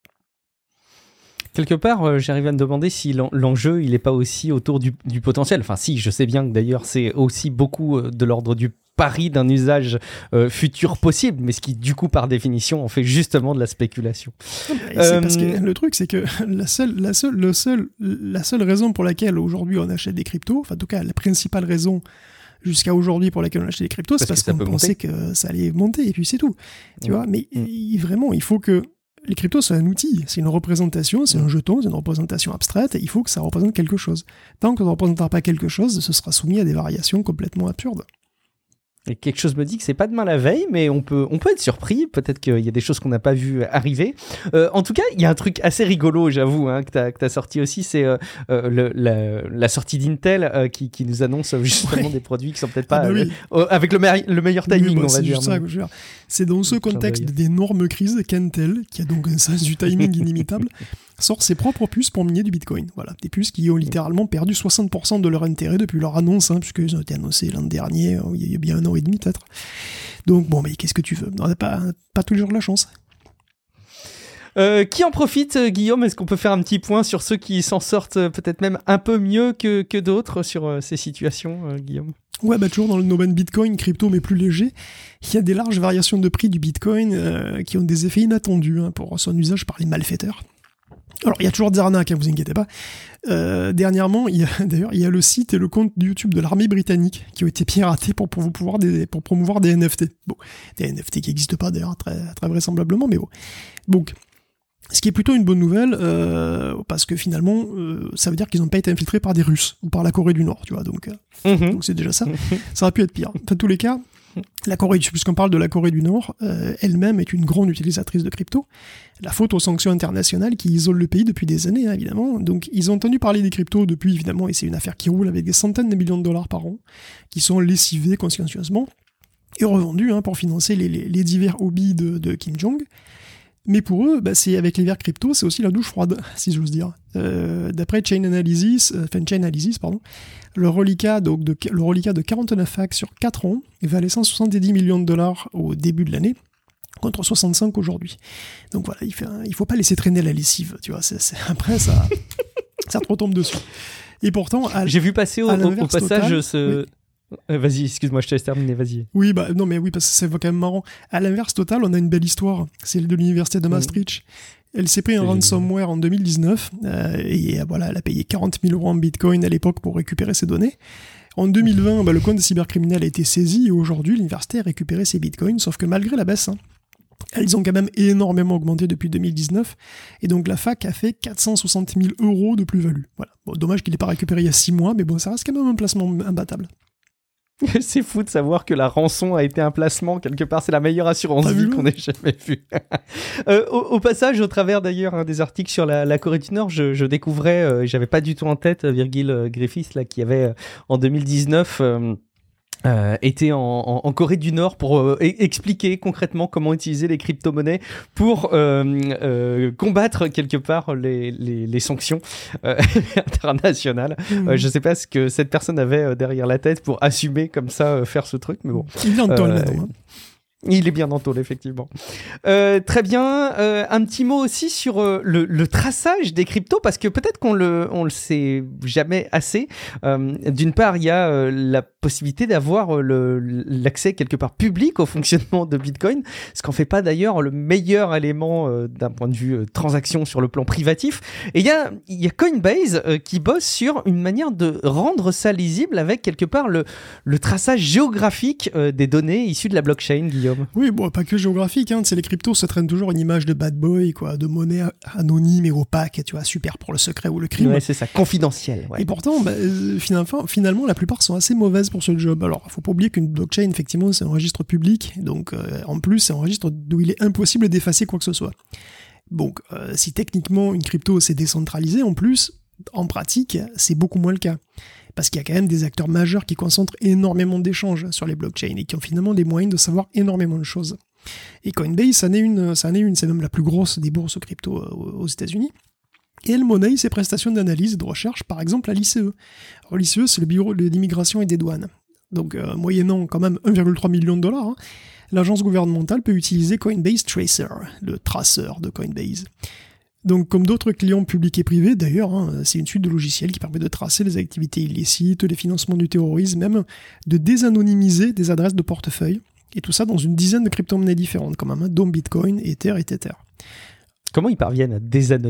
Quelque part, euh, j'arrive à me demander si l'en- l'enjeu, il n'est pas aussi autour du, du potentiel. Enfin, si, je sais bien que d'ailleurs, c'est aussi beaucoup euh, de l'ordre du pari d'un usage euh, futur possible, mais ce qui, du coup, par définition, en fait justement de la spéculation. Et c'est euh... parce que le truc, c'est que la seule, la, seule, le seul, la seule raison pour laquelle aujourd'hui on achète des cryptos, enfin, en tout cas, la principale raison jusqu'à aujourd'hui pour laquelle on achète des cryptos, c'est parce, parce qu'on pensait monter. que ça allait monter, et puis c'est tout. Tu mmh. vois, mais mmh. il, vraiment, il faut que les cryptos, c'est un outil, c'est une représentation, c'est un jeton, c'est une représentation abstraite, et il faut que ça représente quelque chose. Tant que ça ne représentera pas quelque chose, ce sera soumis à des variations complètement absurdes. Et quelque chose me dit que c'est pas demain la veille, mais on peut, on peut être surpris. Peut-être qu'il y a des choses qu'on n'a pas vues arriver. Euh, en tout cas, il y a un truc assez rigolo, j'avoue, hein, que tu as que t'as sorti aussi, c'est euh, euh, le, la, la sortie d'Intel euh, qui, qui nous annonce justement ouais. des produits qui sont peut-être pas ah bah oui. euh, avec le, me- le meilleur timing, oui, bah, on va c'est dire. Juste ça, je veux dire. C'est dans ce contexte d'énormes crises qu'Intel, qui a donc un sens du timing inimitable, sort ses propres puces pour miner du Bitcoin. Voilà, des puces qui ont littéralement perdu soixante pour cent de leur intérêt depuis leur annonce, hein, puisqu'ils ont été annoncés l'an dernier, il y a bien un an et demi peut-être. Donc bon, mais qu'est-ce que tu veux ? On n'a pas, pas toujours la chance. Euh, qui en profite, Guillaume ? Est-ce qu'on peut faire un petit point sur ceux qui s'en sortent euh, peut-être même un peu mieux que, que d'autres sur euh, ces situations, euh, Guillaume ? Ouais, bah toujours dans le domaine Bitcoin, crypto mais plus léger, il y a des larges variations de prix du Bitcoin euh, qui ont des effets inattendus hein, pour son usage par les malfaiteurs. Alors, il y a toujours des arnaques, hein, vous inquiétez pas. Euh, dernièrement, il y a, d'ailleurs, il y a le site et le compte YouTube de l'armée britannique qui ont été piratés pour, pour, pouvoir des, pour promouvoir des N F T. Bon, des N F T qui n'existent pas d'ailleurs, très, très vraisemblablement, mais bon. Donc, ce qui est plutôt une bonne nouvelle, euh, parce que finalement, euh, ça veut dire qu'ils n'ont pas été infiltrés par des Russes ou par la Corée du Nord, tu vois, donc, euh, mmh. donc c'est déjà ça. Ça aurait pu être pire. Dans tous les cas, la Corée, puisqu'on parle de la Corée du Nord, euh, elle-même est une grande utilisatrice de crypto. La faute aux sanctions internationales qui isolent le pays depuis des années, hein, évidemment. Donc, ils ont entendu parler des cryptos depuis, évidemment, et c'est une affaire qui roule avec des centaines de millions de dollars par an, qui sont lessivés consciencieusement et revendus hein, pour financer les, les, les divers hobbies de, de Kim Jong. Mais pour eux, bah, c'est avec l'hiver crypto, c'est aussi la douche froide, si j'ose dire. Euh, d'après Chain Analysis, euh, enfin Chain Analysis, pardon, le reliquat, donc de, le reliquat de quarante-neuf hacks sur quatre ans valait cent soixante-dix millions de dollars au début de l'année, contre soixante-cinq aujourd'hui. Donc voilà, il, fait un, il faut pas laisser traîner la lessive, tu vois. C'est, c'est, après, ça, ça te retombe dessus. Et pourtant, à, j'ai vu passer au, au, au passage total, ce... Oui. Euh, vas-y, excuse-moi, je te laisse terminer, vas-y. Oui, bah non, mais oui, parce que c'est quand même marrant. À l'inverse total, on a une belle histoire. C'est de l'université de Maastricht. Mmh. Elle s'est pris un c'est ransomware génial. En deux mille dix-neuf euh, et voilà, elle a payé quarante mille euros en Bitcoin à l'époque pour récupérer ses données. En deux mille vingt, bah, le compte cybercriminel a été saisi et aujourd'hui, l'université a récupéré ses Bitcoins, sauf que malgré la baisse, hein, elles ont quand même énormément augmenté depuis deux mille dix-neuf et donc la fac a fait quatre cent soixante mille euros de plus-value. Voilà. Bon, dommage qu'il n'ait pas récupéré il y a six mois, mais bon, ça reste quand même un placement imbattable. C'est fou de savoir que la rançon a été un placement, quelque part, c'est la meilleure assurance vie qu'on ait jamais vue. euh, au, au passage, au travers d'ailleurs hein, des articles sur la, la Corée du Nord, je, je découvrais, euh, j'avais pas du tout en tête, Virgil Griffiths, là, qui avait euh, en deux mille dix-neuf... Euh, Euh, était en, en, en Corée du Nord pour euh, e- expliquer concrètement comment utiliser les crypto-monnaies pour euh, euh, combattre quelque part les, les, les sanctions euh, internationales. Mmh. Euh, je sais pas ce que cette personne avait euh, derrière la tête pour assumer comme ça euh, faire ce truc, mais bon. Il est en tôle maintenant. Il est bien en tôle, effectivement. Euh, très bien. Euh, un petit mot aussi sur euh, le, le traçage des cryptos, parce que peut-être qu'on le, on le sait jamais assez. Euh, d'une part, il y a euh, la possibilité d'avoir euh, le, l'accès quelque part public au fonctionnement de Bitcoin, ce qu'en fait pas d'ailleurs le meilleur élément euh, d'un point de vue euh, transaction sur le plan privatif. Et il y a, il y a Coinbase euh, qui bosse sur une manière de rendre ça lisible avec quelque part le, le traçage géographique euh, des données issues de la blockchain, Guillaume. Oui, bon, pas que géographique, hein, c'est les cryptos, ça traîne toujours une image de bad boy, quoi, de monnaie anonyme et opaque, tu vois, super pour le secret ou le crime. Ouais, c'est ça, confidentiel. Ouais. Et pourtant, bah, euh, finalement, finalement, la plupart sont assez mauvaises pour ce job. Alors, faut pas oublier qu'une blockchain, effectivement, c'est un registre public, donc euh, en plus, c'est un registre d'où il est impossible d'effacer quoi que ce soit. Donc, euh, si techniquement une crypto c'est décentralisé, en plus, en pratique, c'est beaucoup moins le cas. Parce qu'il y a quand même des acteurs majeurs qui concentrent énormément d'échanges sur les blockchains et qui ont finalement des moyens de savoir énormément de choses. Et Coinbase, ça en est une, ça en est une, c'est même la plus grosse des bourses crypto aux États-Unis. Et elle monnaie ses prestations d'analyse et de recherche, par exemple à l'I C E. Alors l'I C E, c'est le bureau de l'immigration et des douanes. Donc, euh, moyennant quand même un virgule trois million de dollars, hein, l'agence gouvernementale peut utiliser Coinbase Tracer, le traceur de Coinbase. Donc, comme d'autres clients publics et privés, d'ailleurs, hein, c'est une suite de logiciels qui permet de tracer les activités illicites, les financements du terrorisme, même de désanonymiser des adresses de portefeuille, et tout ça dans une dizaine de crypto-monnaies différentes, comme même, dont Bitcoin, Ether et Tether. Comment ils parviennent à désanonymiser ?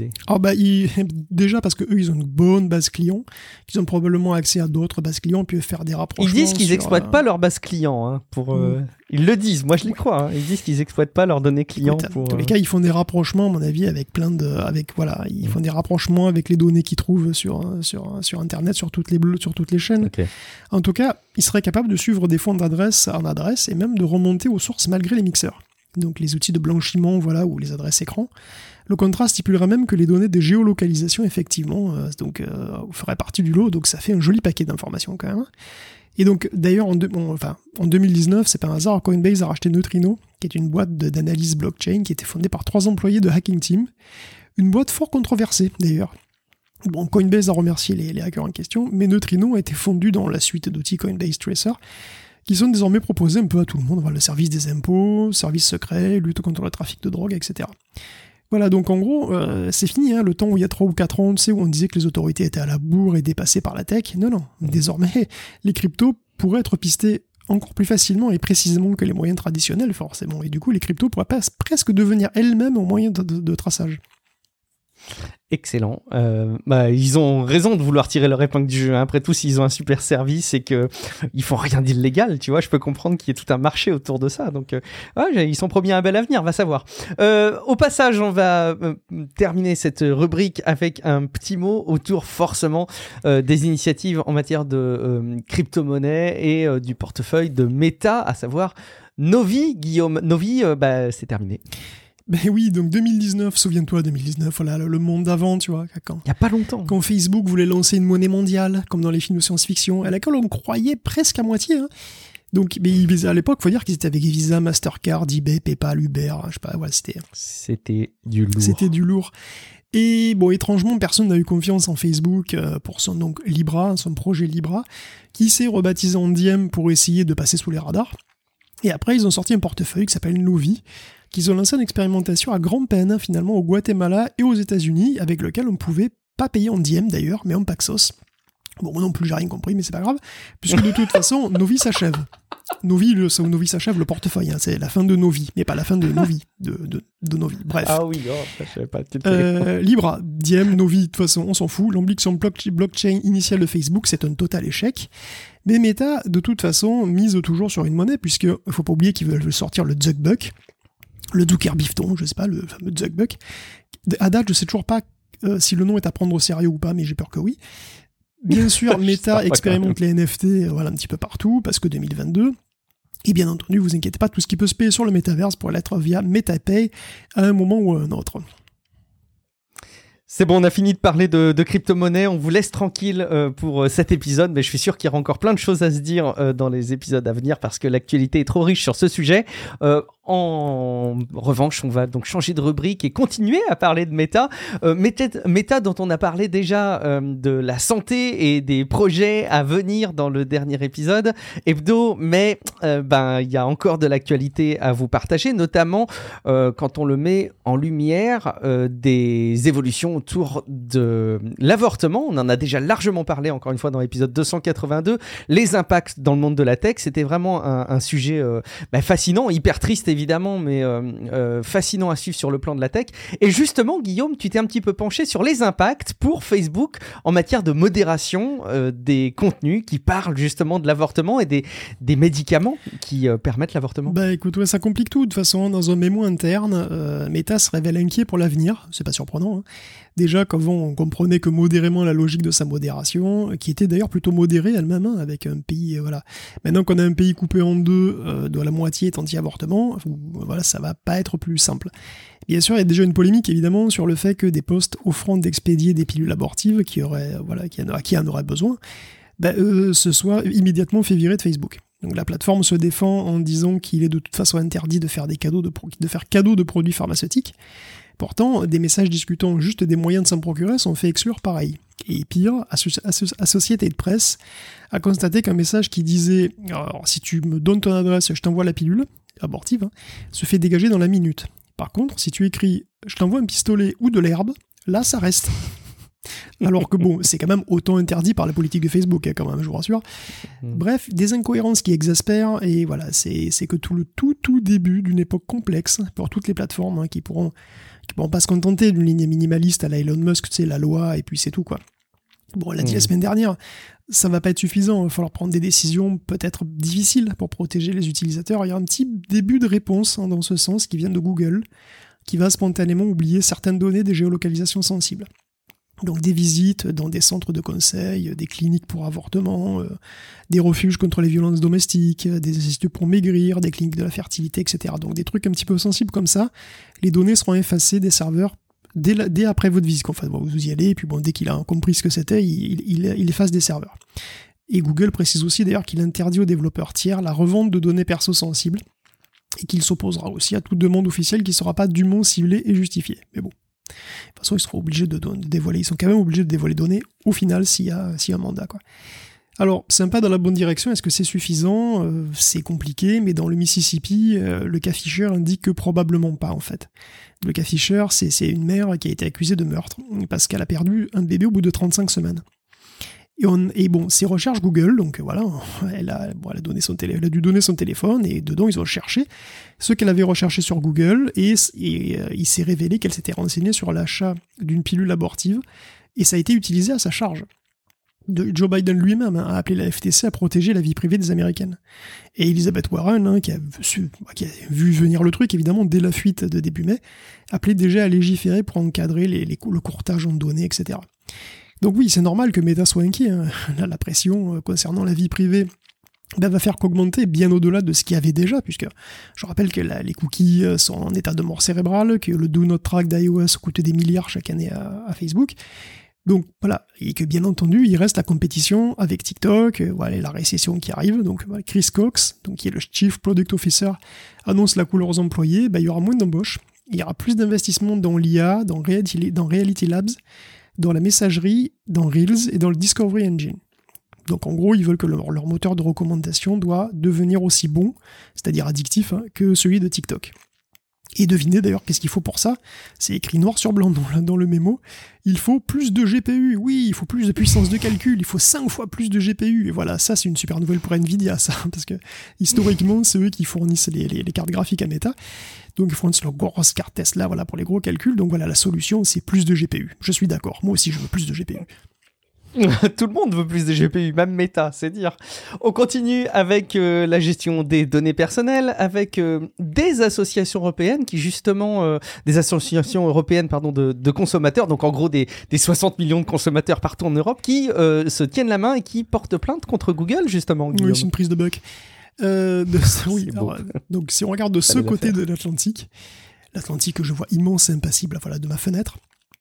Ah bah ils, déjà parce que eux ils ont une bonne base client, qu'ils ont probablement accès à d'autres bases clients, puis faire des rapprochements. Ils disent qu'ils n'exploitent euh... pas leur base client. Hein, pour, euh... mmh. Ils le disent, moi je les crois. Hein. Ils disent qu'ils n'exploitent pas leurs données clients. Écoute, pour, dans tous les cas, ils font des rapprochements, à mon avis, avec plein de, avec voilà, ils mmh. font des rapprochements avec les données qu'ils trouvent sur sur sur Internet, sur toutes les sur toutes les chaînes. Okay. En tout cas, ils seraient capables de suivre des fonds d'adresse en adresse et même de remonter aux sources malgré les mixeurs. Donc les outils de blanchiment, voilà, ou les adresses écran. Le contrat stipulerait même que les données de géolocalisation, effectivement, euh, donc, euh, feraient partie du lot, donc ça fait un joli paquet d'informations quand même. Et donc, d'ailleurs, en, de, bon, enfin, en deux mille dix-neuf, c'est pas un hasard, Coinbase a racheté Neutrino, qui est une boîte de, d'analyse blockchain qui était fondée par trois employés de Hacking Team. Une boîte fort controversée, d'ailleurs. Bon, Coinbase a remercié les, les hackers en question, mais Neutrino a été fondu dans la suite d'outils Coinbase Tracer, qui sont désormais proposés un peu à tout le monde. Voilà, le service des impôts, service secret, lutte contre le trafic de drogue, et cetera. Voilà, donc en gros, euh, c'est fini, hein, le temps où il y a trois ou quatre ans, tu sais, où on disait que les autorités étaient à la bourre et dépassées par la tech. Non, non, désormais, les cryptos pourraient être pistés encore plus facilement et précisément que les moyens traditionnels, forcément. Et du coup, les cryptos pourraient pas presque devenir elles-mêmes un moyen de, de, de traçage. Excellent. Euh, bah, ils ont raison de vouloir tirer leur épingle du jeu. Après tout, s'ils ont un super service et que ils font rien d'illégal, tu vois, je peux comprendre qu'il y ait tout un marché autour de ça. Donc, euh, ouais, ils sont promis un bel avenir, va savoir. Euh, au passage, on va euh, terminer cette rubrique avec un petit mot autour forcément euh, des initiatives en matière de euh, crypto-monnaie et euh, du portefeuille de Meta, à savoir Novi. Guillaume, Novi, euh, bah, c'est terminé. Ben oui, donc deux mille dix-neuf, souviens-toi, deux mille dix-neuf, voilà, le monde d'avant, tu vois, quand... Il n'y a pas longtemps. Quand Facebook voulait lancer une monnaie mondiale, comme dans les films de science-fiction, à laquelle on croyait presque à moitié, hein. Donc, mais à l'époque, il faut dire qu'ils étaient avec Visa, Mastercard, eBay, PayPal, Uber, je sais pas, voilà, c'était... C'était du lourd. C'était du lourd. Et bon, étrangement, personne n'a eu confiance en Facebook euh, pour son donc Libra, son projet Libra, qui s'est rebaptisé en Diem pour essayer de passer sous les radars. Et après, ils ont sorti un portefeuille qui s'appelle Novi, qu'ils ont lancé une expérimentation à grande peine, finalement, au Guatemala et aux États-Unis, avec lequel on ne pouvait pas payer en diem d'ailleurs, mais en Paxos. Bon, moi non plus, j'ai rien compris, mais c'est pas grave, puisque de toute façon, Novi s'achève. Novi, le, c'est où Novi s'achève, le portefeuille, hein, c'est la fin de Novi, mais pas la fin de Novi, de, de, de Novi. Bref. Ah oui, oh, je savais pas. Euh, Libra, Diem, Novi, de toute façon, on s'en fout. L'ambition blockchain initiale de Facebook, c'est un total échec. Mais Meta, de toute façon, mise toujours sur une monnaie, puisque faut pas oublier qu'ils veulent sortir le Zuckbuck, le Zucker Bifton, je sais pas, le fameux Zuckbuck. À date, je sais toujours pas euh, si le nom est à prendre au sérieux ou pas, mais j'ai peur que oui. Bien sûr, Meta expérimente les N F T euh, voilà, un petit peu partout, parce que deux mille vingt-deux. Et bien entendu, vous inquiétez pas, tout ce qui peut se payer sur le métaverse pourrait l'être via MetaPay à un moment ou à un autre. C'est bon, on a fini de parler de, de crypto-monnaie. On vous laisse tranquille euh, pour euh, cet épisode, mais je suis sûr qu'il y aura encore plein de choses à se dire euh, dans les épisodes à venir parce que l'actualité est trop riche sur ce sujet. Euh, en revanche, on va donc changer de rubrique et continuer à parler de Meta. Euh, Meta, Meta dont on a parlé déjà euh, de la santé et des projets à venir dans le dernier épisode hebdo, mais euh, ben il y a encore de l'actualité à vous partager, notamment euh, quand on le met en lumière euh, des évolutions autour de l'avortement. On en a déjà largement parlé, encore une fois, dans l'épisode deux cent quatre-vingt-deux. Les impacts dans le monde de la tech, c'était vraiment un, un sujet euh, bah, fascinant, hyper triste évidemment, mais euh, euh, fascinant à suivre sur le plan de la tech. Et justement, Guillaume, tu t'es un petit peu penché sur les impacts pour Facebook en matière de modération euh, des contenus qui parlent justement de l'avortement et des, des médicaments qui euh, permettent l'avortement. Bah écoute, ouais, ça complique tout. De toute façon, dans un mémo interne, euh, Meta se révèle inquiet pour l'avenir. C'est pas surprenant, hein. Déjà, qu'avant, on comprenait que modérément la logique de sa modération, qui était d'ailleurs plutôt modérée elle-même, hein, avec un pays, euh, voilà. Maintenant qu'on a un pays coupé en deux, euh, dont la moitié est anti-avortement, voilà, ça va pas être plus simple. Bien sûr, il y a déjà une polémique, évidemment, sur le fait que des posts offrant d'expédier des pilules abortives, qui auraient, voilà, qui en, qui en auraient besoin, bah, euh, se soient immédiatement fait virer de Facebook. Donc la plateforme se défend en disant qu'il est de toute façon interdit de faire des cadeaux de, pro- de faire cadeau de produits pharmaceutiques. Pourtant, des messages discutant juste des moyens de s'en procurer sont fait exclure pareil. Et pire, Associated Press a constaté qu'un message qui disait « Alors, si tu me donnes ton adresse, je t'envoie la pilule abortive hein, », se fait dégager dans la minute. Par contre, si tu écris « Je t'envoie un pistolet ou de l'herbe », là, ça reste. Alors que bon, c'est quand même autant interdit par la politique de Facebook, hein, quand même, je vous rassure. Bref, des incohérences qui exaspèrent, et voilà, c'est, c'est que tout le tout tout début d'une époque complexe pour toutes les plateformes hein, qui pourront qui pourront pas se contenter d'une ligne minimaliste à la Elon Musk, tu sais, la loi, et puis c'est tout, quoi. Bon, on l'a dit mmh. la semaine dernière, ça va pas être suffisant, il va falloir prendre des décisions peut-être difficiles pour protéger les utilisateurs. Il y a un petit début de réponse hein, dans ce sens qui vient de Google, qui va spontanément oublier certaines données des géolocalisations sensibles. Donc des visites dans des centres de conseil, des cliniques pour avortement, euh, des refuges contre les violences domestiques, des instituts pour maigrir, des cliniques de la fertilité, et cetera. Donc des trucs un petit peu sensibles comme ça, les données seront effacées des serveurs dès, la, dès après votre visite. Enfin, bon, vous y allez, et puis bon, dès qu'il a compris ce que c'était, il, il, il efface des serveurs. Et Google précise aussi d'ailleurs qu'il interdit aux développeurs tiers la revente de données perso sensibles, et qu'il s'opposera aussi à toute demande officielle qui ne sera pas dûment ciblée et justifiée. Mais bon. toute façon, ils seront obligés de, de dévoiler. Ils sont quand même obligés de dévoiler les données au final s'il y a, s'il y a un mandat, quoi. Alors, c'est un pas dans la bonne direction. Est-ce que c'est suffisant ? euh, C'est compliqué, mais dans le Mississippi, euh, le cas Fisher indique que probablement pas, en fait. Le cas Fisher, c'est, c'est une mère qui a été accusée de meurtre parce qu'elle a perdu un bébé au bout de trente-cinq semaines. Et, on, et bon, ses recherches Google, donc voilà, elle a, bon, elle, a donné son télé, elle a dû donner son téléphone, et dedans, ils ont cherché ce qu'elle avait recherché sur Google, et, et euh, il s'est révélé qu'elle s'était renseignée sur l'achat d'une pilule abortive, et ça a été utilisé à sa charge. De Joe Biden lui-même hein, a appelé la F T C à protéger la vie privée des Américaines. Et Elizabeth Warren, hein, qui, a su, qui a vu venir le truc, évidemment, dès la fuite de début mai, appelait déjà à légiférer pour encadrer les, les, le courtage en données, et cetera. Donc oui, c'est normal que Meta soit inquiet. Hein. Là, la pression euh, concernant la vie privée ben, va faire qu'augmenter bien au-delà de ce qu'il y avait déjà, puisque je rappelle que la, les cookies sont en état de mort cérébrale, que le Do Not Track d'iOS coûte des milliards chaque année à, à Facebook. Donc voilà, et que bien entendu, il reste la compétition avec TikTok, euh, voilà, la récession qui arrive. Donc voilà, Chris Cox, donc, qui est le Chief Product Officer, annonce la couleur aux employés, ben, il y aura moins d'embauches, il y aura plus d'investissements dans l'I A, dans Reality, dans Reality Labs, dans la messagerie, dans Reels et dans le Discovery Engine. Donc en gros, ils veulent que leur, leur moteur de recommandation doit devenir aussi bon, c'est-à-dire addictif, hein, que celui de TikTok. Et devinez d'ailleurs qu'est-ce qu'il faut pour ça ? C'est écrit noir sur blanc dans, dans le mémo. Il faut plus de G P U, oui, il faut plus de puissance de calcul, il faut cinq fois plus de G P U. Et voilà, ça c'est une super nouvelle pour Nvidia, ça, parce que historiquement, c'est eux qui fournissent les, les, les cartes graphiques à Meta. Donc ils fournissent leurs grosses cartes Tesla, voilà, pour les gros calculs. Donc voilà, la solution, c'est plus de G P U. Je suis d'accord, moi aussi je veux plus de G P U. Tout le monde veut plus de G P U, même Meta, c'est dire. On continue avec euh, la gestion des données personnelles, avec euh, des associations européennes qui justement, euh, des associations européennes pardon, de, de consommateurs, donc en gros des, des soixante millions de consommateurs partout en Europe, qui euh, se tiennent la main et qui portent plainte contre Google justement. Guillaume. Oui, c'est une prise de buck. Euh, de, oui, alors, donc si on regarde de ce côté de l'Atlantique, l'Atlantique que je vois immense et impassible, voilà, de ma fenêtre,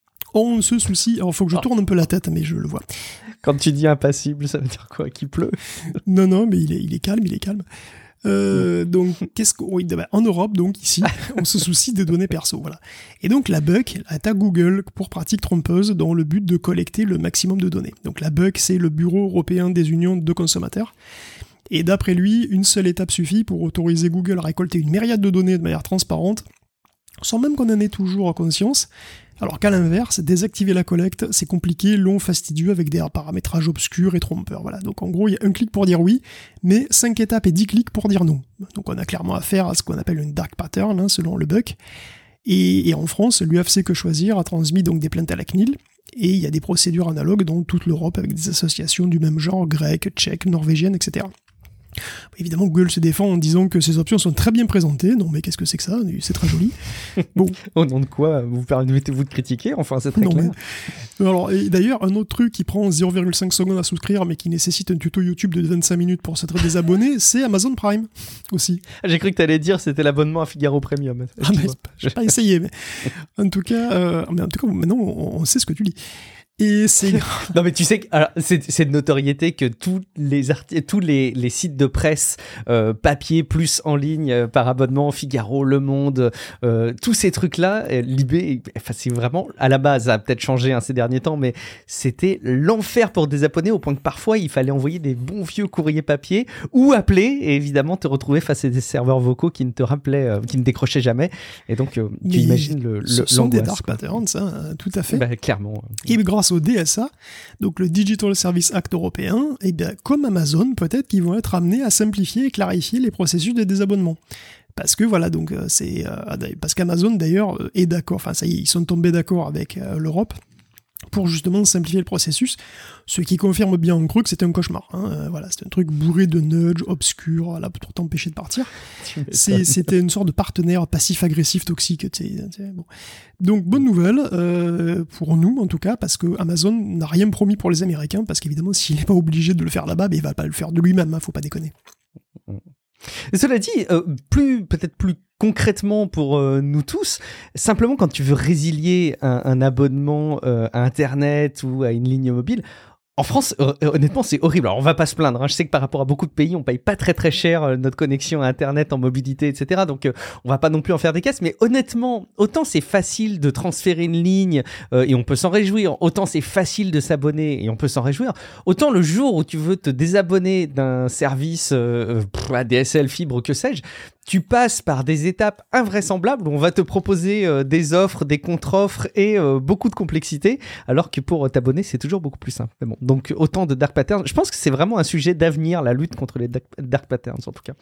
on se soucie, alors il faut que je tourne un peu la tête, mais je le vois. Quand tu dis impassible, ça veut dire quoi ? Qu'il pleut ? Non, non, mais il est, il est calme, il est calme. Euh, donc, qu'est-ce que, oui, en Europe, donc ici, on se soucie des données perso, voilà. Et donc la B U C attaque Google pour pratique trompeuse dans le but de collecter le maximum de données. Donc la B U C, c'est le Bureau européen des unions de consommateurs. Et d'après lui, une seule étape suffit pour autoriser Google à récolter une myriade de données de manière transparente, sans même qu'on en ait toujours conscience. Alors qu'à l'inverse, désactiver la collecte, c'est compliqué, long, fastidieux, avec des paramétrages obscurs et trompeurs. Voilà. Donc en gros, il y a un clic pour dire oui, mais cinq étapes et dix clics pour dire non. Donc on a clairement affaire à ce qu'on appelle une dark pattern, hein, selon le B U C. Et, et en France, l'U F C Que Choisir a transmis donc des plaintes à la C N I L, et il y a des procédures analogues dans toute l'Europe avec des associations du même genre, grecques, tchèques, norvégiennes, et cetera. Évidemment, Google se défend en disant que ces options sont très bien présentées. Non, mais qu'est-ce que c'est que ça ? C'est très joli. Bon. Au nom de quoi vous permettez-vous de critiquer ? Enfin, c'est très non, clair. Mais... Alors, et d'ailleurs, un autre truc qui prend zéro virgule cinq secondes à souscrire, mais qui nécessite un tuto YouTube de vingt-cinq minutes pour s'être désabonné, c'est Amazon Prime aussi. J'ai cru que tu allais dire c'était l'abonnement à Figaro Premium. Ah, mais j'ai pas essayé, mais en tout cas, euh, mais en tout cas, maintenant, on, on sait ce que tu lis. Et c'est... non mais tu sais que alors, c'est, c'est de notoriété que tous les arti- tous les, les sites de presse euh, papier plus en ligne euh, par abonnement, Figaro, Le Monde, euh, tous ces trucs là, euh, Libé, enfin c'est vraiment à la base, ça a peut-être changé hein, ces derniers temps, mais c'était l'enfer pour des abonnés au point que parfois il fallait envoyer des bons vieux courriers papier ou appeler et évidemment te retrouver face à des serveurs vocaux qui ne te rappelaient, euh, qui ne décrochaient jamais. Et donc euh, tu mais imagines le, le ce sont des dark patterns, ça, tout à fait. Bah, clairement. Et grâce au D S A, donc le Digital Service Act européen, et bien comme Amazon, peut-être qu'ils vont être amenés à simplifier et clarifier les processus de désabonnement. Parce que voilà, donc c'est euh, parce qu'Amazon d'ailleurs est d'accord, enfin ça y est, ils sont tombés d'accord avec euh, l'Europe pour justement simplifier le processus, ce qui confirme bien en creux que c'était un cauchemar. Hein. Euh, voilà, c'était un truc bourré de nudge, obscur, voilà, pour t'empêcher de partir. C'est, c'était une sorte de partenaire passif-agressif toxique. T'sais, t'sais, bon. Donc bonne nouvelle, euh, pour nous en tout cas, parce que Amazon n'a rien promis pour les Américains, parce qu'évidemment s'il n'est pas obligé de le faire là-bas, ben, il va pas le faire de lui-même, hein, faut pas déconner. Et cela dit, euh, plus peut-être plus concrètement pour euh, nous tous, simplement quand tu veux résilier un, un abonnement euh, à Internet ou à une ligne mobile, En France, euh, honnêtement, c'est horrible. Alors, on va pas se plaindre. Hein. Je sais que par rapport à beaucoup de pays, on paye pas très très cher euh, notre connexion à Internet en mobilité, et cetera. Donc, euh, on va pas non plus en faire des caisses. Mais honnêtement, autant c'est facile de transférer une ligne euh, et on peut s'en réjouir, autant c'est facile de s'abonner et on peut s'en réjouir. Autant le jour où tu veux te désabonner d'un service euh, pff, A D S L, fibre, que sais-je, tu passes par des étapes invraisemblables où on va te proposer euh, des offres, des contre-offres et euh, beaucoup de complexité, alors que pour t'abonner, c'est toujours beaucoup plus simple. Mais bon, donc autant de dark patterns. Je pense que c'est vraiment un sujet d'avenir, la lutte contre les dark, dark patterns, en tout cas.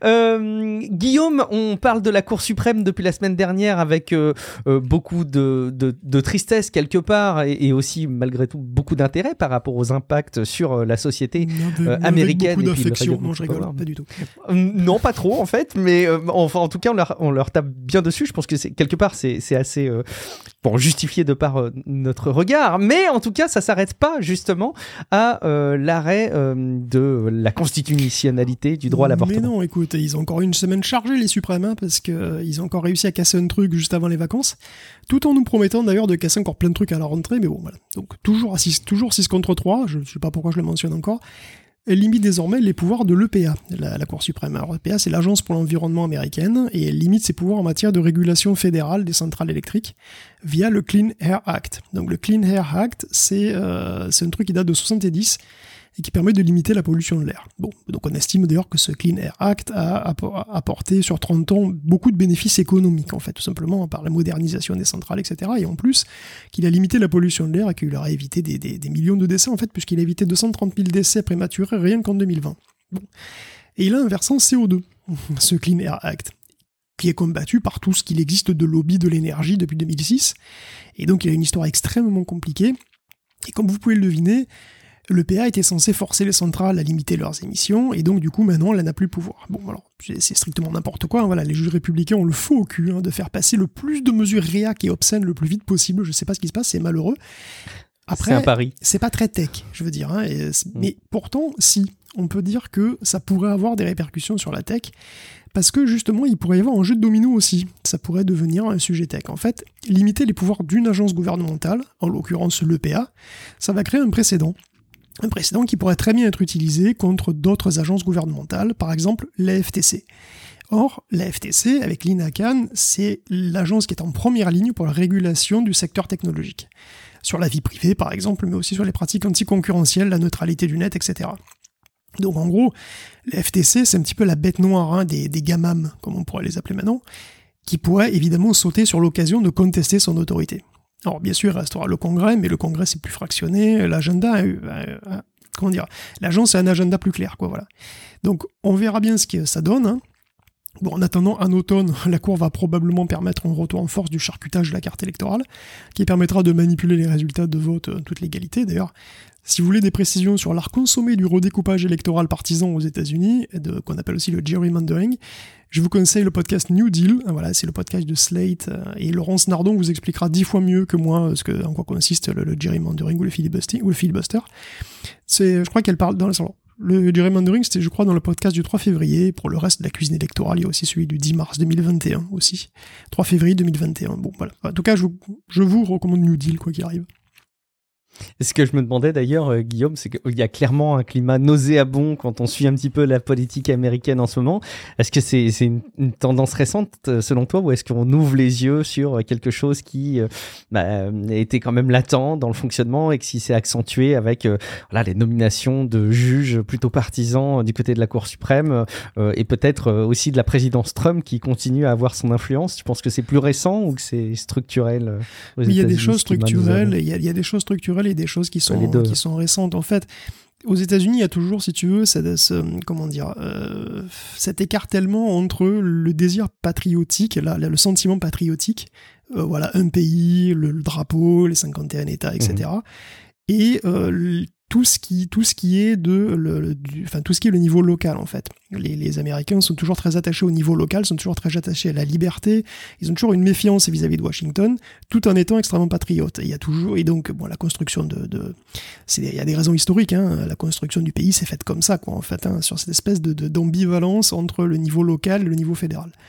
Euh, Guillaume, on parle de la Cour suprême depuis la semaine dernière avec euh, euh, beaucoup de, de, de tristesse quelque part et, et aussi, malgré tout, beaucoup d'intérêt par rapport aux impacts sur euh, la société euh, américaine. Beaucoup et puis d'affection. Non, je rigole, pas du tout. Euh, non, pas trop, en fait, mais Mais euh, enfin, en tout cas, on leur, on leur tape bien dessus. Je pense que c'est, quelque part, c'est, c'est assez euh, bon, justifié de par euh, notre regard. Mais en tout cas, ça ne s'arrête pas justement à euh, l'arrêt euh, de la constitutionnalité du droit à l'avortement. Mais non, écoute, ils ont encore une semaine chargée, les suprêmes, hein, parce qu'ils euh, ont encore réussi à casser un truc juste avant les vacances, tout en nous promettant d'ailleurs de casser encore plein de trucs à la rentrée. Mais bon, voilà. Donc, toujours, à six, toujours six contre trois. Je ne sais pas pourquoi je le mentionne encore. Elle limite désormais les pouvoirs de l'E P A, la, la Cour suprême. Alors, l'E P A, c'est l'Agence pour l'environnement américaine, et elle limite ses pouvoirs en matière de régulation fédérale des centrales électriques via le Clean Air Act. Donc le Clean Air Act, c'est, euh, c'est un truc qui date de soixante-dix et qui permet de limiter la pollution de l'air. Bon, donc on estime d'ailleurs que ce Clean Air Act a apporté sur trente ans beaucoup de bénéfices économiques, en fait, tout simplement par la modernisation des centrales, et cetera. Et en plus, qu'il a limité la pollution de l'air et qu'il aura évité des, des, des millions de décès, en fait, puisqu'il a évité deux cent trente mille décès prématurés rien qu'en deux mille vingt. Bon. Et il a un versant C O deux, ce Clean Air Act, qui est combattu par tout ce qu'il existe de lobby de l'énergie depuis deux mille six. Et donc il a une histoire extrêmement compliquée. Et comme vous pouvez le deviner, l'E P A était censé forcer les centrales à limiter leurs émissions, et donc du coup maintenant elle n'a plus le pouvoir. Bon alors, c'est strictement n'importe quoi, hein, voilà, les juges républicains ont le faux au cul hein, de faire passer le plus de mesures réac et obscènes le plus vite possible, je sais pas ce qui se passe, c'est malheureux. Après, c'est un pari. C'est pas très tech, je veux dire, hein, et, mais pourtant, si, on peut dire que ça pourrait avoir des répercussions sur la tech, parce que justement, il pourrait y avoir un jeu de domino aussi. Ça pourrait devenir un sujet tech. En fait, limiter les pouvoirs d'une agence gouvernementale, en l'occurrence l'E P A, ça va créer un précédent. Un précédent qui pourrait très bien être utilisé contre d'autres agences gouvernementales, par exemple l'A F T C. Or, l'A F T C, avec Lina Khan, c'est l'agence qui est en première ligne pour la régulation du secteur technologique. Sur la vie privée, par exemple, mais aussi sur les pratiques anticoncurrentielles, la neutralité du net, et cetera. Donc en gros, la F T C, c'est un petit peu la bête noire hein, des, des gamams, comme on pourrait les appeler maintenant, qui pourrait évidemment sauter sur l'occasion de contester son autorité. Alors bien sûr, il restera le Congrès, mais le Congrès c'est plus fractionné, l'agenda, euh, euh, comment dire, l'agence a un agenda plus clair, quoi, voilà. Donc on verra bien ce que ça donne. Hein. Bon, en attendant, en automne, la Cour va probablement permettre un retour en force du charcutage de la carte électorale, qui permettra de manipuler les résultats de vote en toute légalité. D'ailleurs, si vous voulez des précisions sur l'art consommé du redécoupage électoral partisan aux États-Unis, de, qu'on appelle aussi le gerrymandering, je vous conseille le podcast New Deal. Voilà, c'est le podcast de Slate, et Laurence Nardon vous expliquera dix fois mieux que moi ce que, en quoi consiste le, le gerrymandering ou le filibuster. Ou le filibuster. C'est, je crois qu'elle parle dans le salon. Le gerrymandering, c'était, je crois, dans le podcast du trois février. Pour le reste de la cuisine électorale, il y a aussi celui du dix mars deux mille vingt et un, aussi. trois février deux mille vingt et un. Bon, voilà. En tout cas, je, je vous recommande New Deal, quoi qu'il arrive. Et ce que je me demandais d'ailleurs, euh, Guillaume, c'est qu'il y a clairement un climat nauséabond quand on suit un petit peu la politique américaine en ce moment. Est-ce que c'est, c'est une, une tendance récente, euh, selon toi, ou est-ce qu'on ouvre les yeux sur quelque chose qui euh, bah, était quand même latent dans le fonctionnement et qui s'est accentué avec euh, voilà, les nominations de juges plutôt partisans du côté de la Cour suprême euh, et peut-être euh, aussi de la présidence Trump qui continue à avoir son influence? Tu penses que c'est plus récent ou que c'est structurel euh, aux Il y a États-Unis, des choses structurelles, il y, a, il y a des choses structurelles et des choses qui sont, qui sont récentes. En fait, aux États-Unis, il y a toujours, si tu veux, cette, ce, comment dire, euh, cet écartèlement entre le désir patriotique, là, le sentiment patriotique, euh, voilà, un pays, le, le drapeau, les cinquante et un États, et cetera, mmh. et euh, tout ce qui, tout ce qui est de, le, le, du, enfin tout ce qui est le niveau local en fait. Les, les Américains sont toujours très attachés au niveau local, sont toujours très attachés à la liberté. Ils ont toujours une méfiance vis-à-vis de Washington, tout en étant extrêmement patriotes. Il y a toujours, et donc bon, la construction de, de c'est, il y a des raisons historiques. Hein, la construction du pays s'est faite comme ça, quoi, en fait, hein, sur cette espèce de, de d'ambivalence entre le niveau local et le niveau fédéral.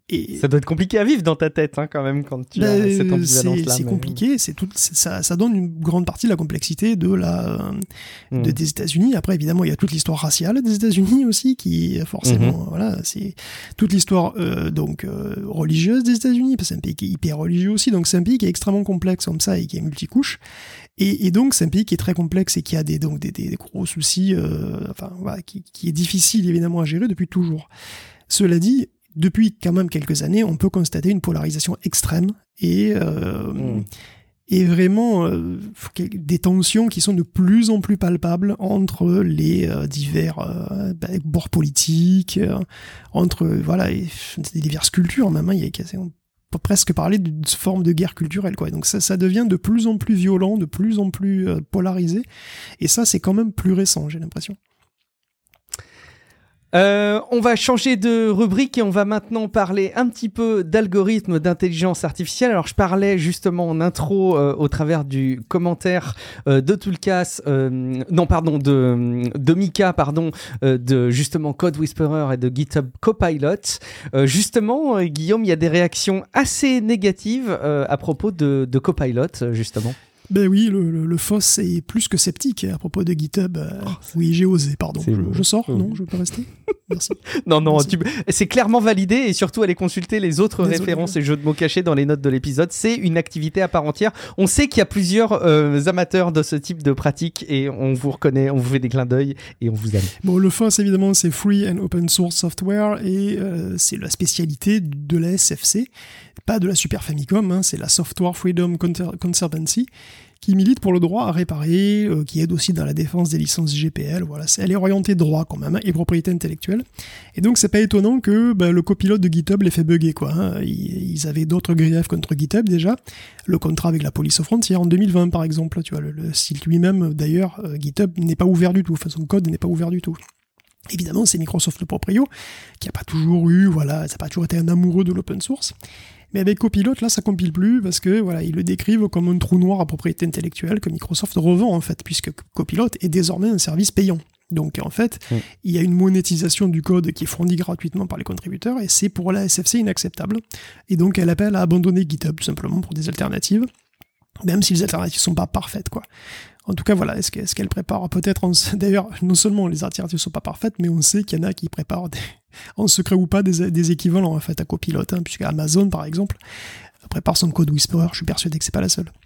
Et ça doit être compliqué à vivre dans ta tête, hein, quand même, quand tu ben, as cette ambivalence-là. C'est, c'est mais... compliqué, c'est tout, c'est, ça, ça donne une grande partie de la complexité de la, mm. de, des États-Unis. Après, évidemment, il y a toute l'histoire raciale des États-Unis aussi, qui forcément, mm-hmm. voilà, c'est toute l'histoire euh, donc euh, religieuse des États-Unis, parce que c'est un pays qui est hyper religieux aussi, donc c'est un pays qui est extrêmement complexe comme ça et qui est multicouche. Et, et donc, c'est un pays qui est très complexe et qui a des, donc, des, des, des gros soucis, euh, enfin, voilà, qui, qui est difficile évidemment à gérer depuis toujours. Cela dit, depuis quand même quelques années, on peut constater une polarisation extrême et, euh, mmh. et vraiment euh, des tensions qui sont de plus en plus palpables entre les euh, divers euh, bah, bords politiques, euh, entre voilà, et, des diverses cultures même. Hein, il y a, on peut presque parler d'une forme de guerre culturelle, quoi. Donc ça, ça devient de plus en plus violent, de plus en plus euh, polarisé. Et ça, c'est quand même plus récent, j'ai l'impression. Euh, on va changer de rubrique et on va maintenant parler un petit peu d'algorithmes d'intelligence artificielle. Alors je parlais justement en intro euh, au travers du commentaire euh, de Toolcast, euh, non pardon de de Mika pardon euh, de justement Code Whisperer et de GitHub Copilot. Euh, justement euh, Guillaume, il y a des réactions assez négatives euh, à propos de, de Copilot justement. Ben oui, le, le, le F O S est plus que sceptique à propos de GitHub. Euh, oh, oui, j'ai osé, pardon. Je, je sors, oh. Non, je peux rester. Merci. Non, non, Merci. Tu, c'est clairement validé et surtout aller consulter les autres Désolé. références et jeux de mots cachés dans les notes de l'épisode. C'est une activité à part entière. On sait qu'il y a plusieurs euh, amateurs de ce type de pratique et on vous reconnaît, on vous fait des clins d'œil et on vous aime. Bon, le F O S, évidemment, c'est Free and Open Source Software et euh, c'est la spécialité de la S F C, pas de la Super Famicom, hein, c'est la Software Freedom Conservancy, qui milite pour le droit à réparer, euh, qui aide aussi dans la défense des licences G P L. Voilà, c'est, elle est orientée droit quand même, hein, et propriété intellectuelle. Et donc c'est pas étonnant que bah, le copilote de GitHub les fait bugger, quoi. Hein. Ils, ils avaient d'autres griefs contre GitHub déjà. Le contrat avec la police aux frontières en deux mille vingt par exemple. Tu vois, le, le site lui-même d'ailleurs, euh, GitHub n'est pas ouvert du tout. Enfin, son code n'est pas ouvert du tout. Évidemment, c'est Microsoft le proprio qui a pas toujours eu, voilà, ça n'a pas toujours été un amoureux de l'open source. Mais avec Copilot, là, ça compile plus parce que voilà, ils le décrivent comme un trou noir à propriété intellectuelle que Microsoft revend en fait, puisque Copilot est désormais un service payant. Donc en fait, mmh. il y a une monétisation du code qui est fournie gratuitement par les contributeurs et c'est pour la S F C inacceptable. Et donc elle appelle à abandonner GitHub tout simplement pour des alternatives, même si les alternatives sont pas parfaites, quoi. En tout cas, voilà, est-ce, que, est-ce qu'elle prépare peut-être... En... D'ailleurs, non seulement les alternatives ne sont pas parfaites, mais on sait qu'il y en a qui préparent, des... en secret ou pas, des, des équivalents en fait, à Copilot, hein, puisque Amazon, par exemple, prépare son Code Whisperer. Je suis persuadé que c'est pas la seule.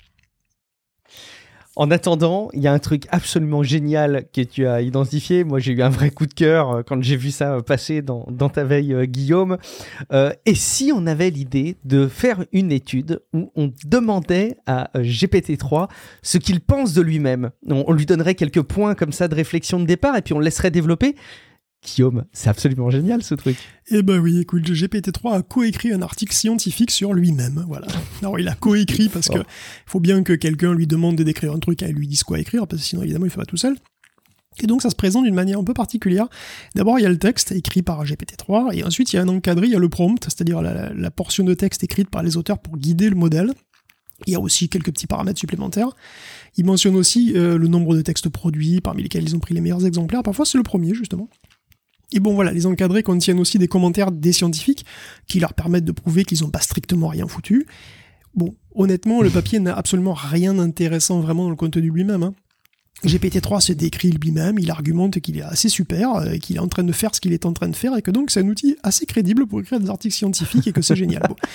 En attendant, il y a un truc absolument génial que tu as identifié. Moi, j'ai eu un vrai coup de cœur quand j'ai vu ça passer dans, dans ta veille, euh, Guillaume. Euh, et si on avait l'idée de faire une étude où on demandait à G P T trois ce qu'il pense de lui-même, on, on lui donnerait quelques points comme ça de réflexion de départ et puis on le laisserait développer. Guillaume, c'est absolument génial ce truc. Eh ben oui, écoute, G P T trois a coécrit un article scientifique sur lui-même, voilà. Alors il a coécrit parce que faut bien que quelqu'un lui demande de décrire un truc et lui dise quoi écrire, parce que sinon évidemment il fait pas tout seul. Et donc ça se présente d'une manière un peu particulière. D'abord il y a le texte écrit par G P T trois, et ensuite il y a un encadré, il y a le prompt, c'est-à-dire la, la portion de texte écrite par les auteurs pour guider le modèle. Il y a aussi quelques petits paramètres supplémentaires. Il mentionne aussi euh, le nombre de textes produits, parmi lesquels ils ont pris les meilleurs exemplaires. Parfois c'est le premier justement. Et bon voilà, les encadrés contiennent aussi des commentaires des scientifiques qui leur permettent de prouver qu'ils n'ont pas strictement rien foutu. Bon, honnêtement, le papier n'a absolument rien d'intéressant vraiment dans le contenu lui-même. Hein. G P T trois se décrit lui-même, il argumente qu'il est assez super, euh, qu'il est en train de faire ce qu'il est en train de faire et que donc c'est un outil assez crédible pour écrire des articles scientifiques et que c'est génial. Bon.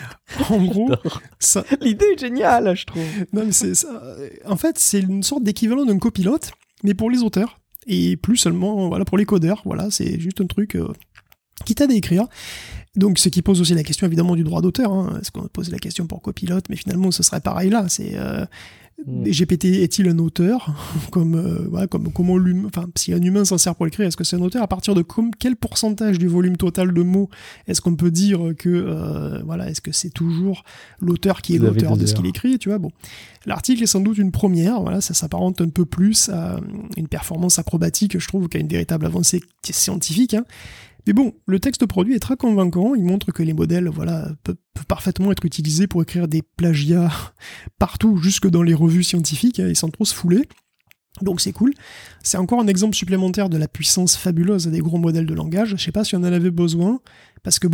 En gros, ça... l'idée est géniale, je trouve. Non, mais c'est ça. En fait, c'est une sorte d'équivalent d'un copilote, mais pour les auteurs. Et plus seulement voilà, pour les codeurs, voilà, c'est juste un truc euh, qui t'aide à écrire. Donc ce qui pose aussi la question évidemment du droit d'auteur. Hein. Est-ce qu'on pose la question pour Copilot, mais finalement ce serait pareil là. C'est euh, mmh. G P T est-il un auteur comme, euh, voilà, comme comment l'humain, enfin si un humain s'en sert pour l'écrire, est-ce que c'est un auteur? À partir de com- quel pourcentage du volume total de mots est-ce qu'on peut dire que euh, voilà, est-ce que c'est toujours l'auteur qui est Vous l'auteur de ce qu'il écrit, tu vois? Bon, l'article est sans doute une première. Voilà, ça s'apparente un peu plus à une performance acrobatique, je trouve, qu'à une véritable avancée scientifique. Hein. Mais bon, le texte produit est très convaincant, il montre que les modèles voilà, peuvent, peuvent parfaitement être utilisés pour écrire des plagiats partout, jusque dans les revues scientifiques, hein, et sans trop se fouler. Donc c'est cool. C'est encore un exemple supplémentaire de la puissance fabuleuse des gros modèles de langage. Je sais pas si on en avait besoin, parce que bon,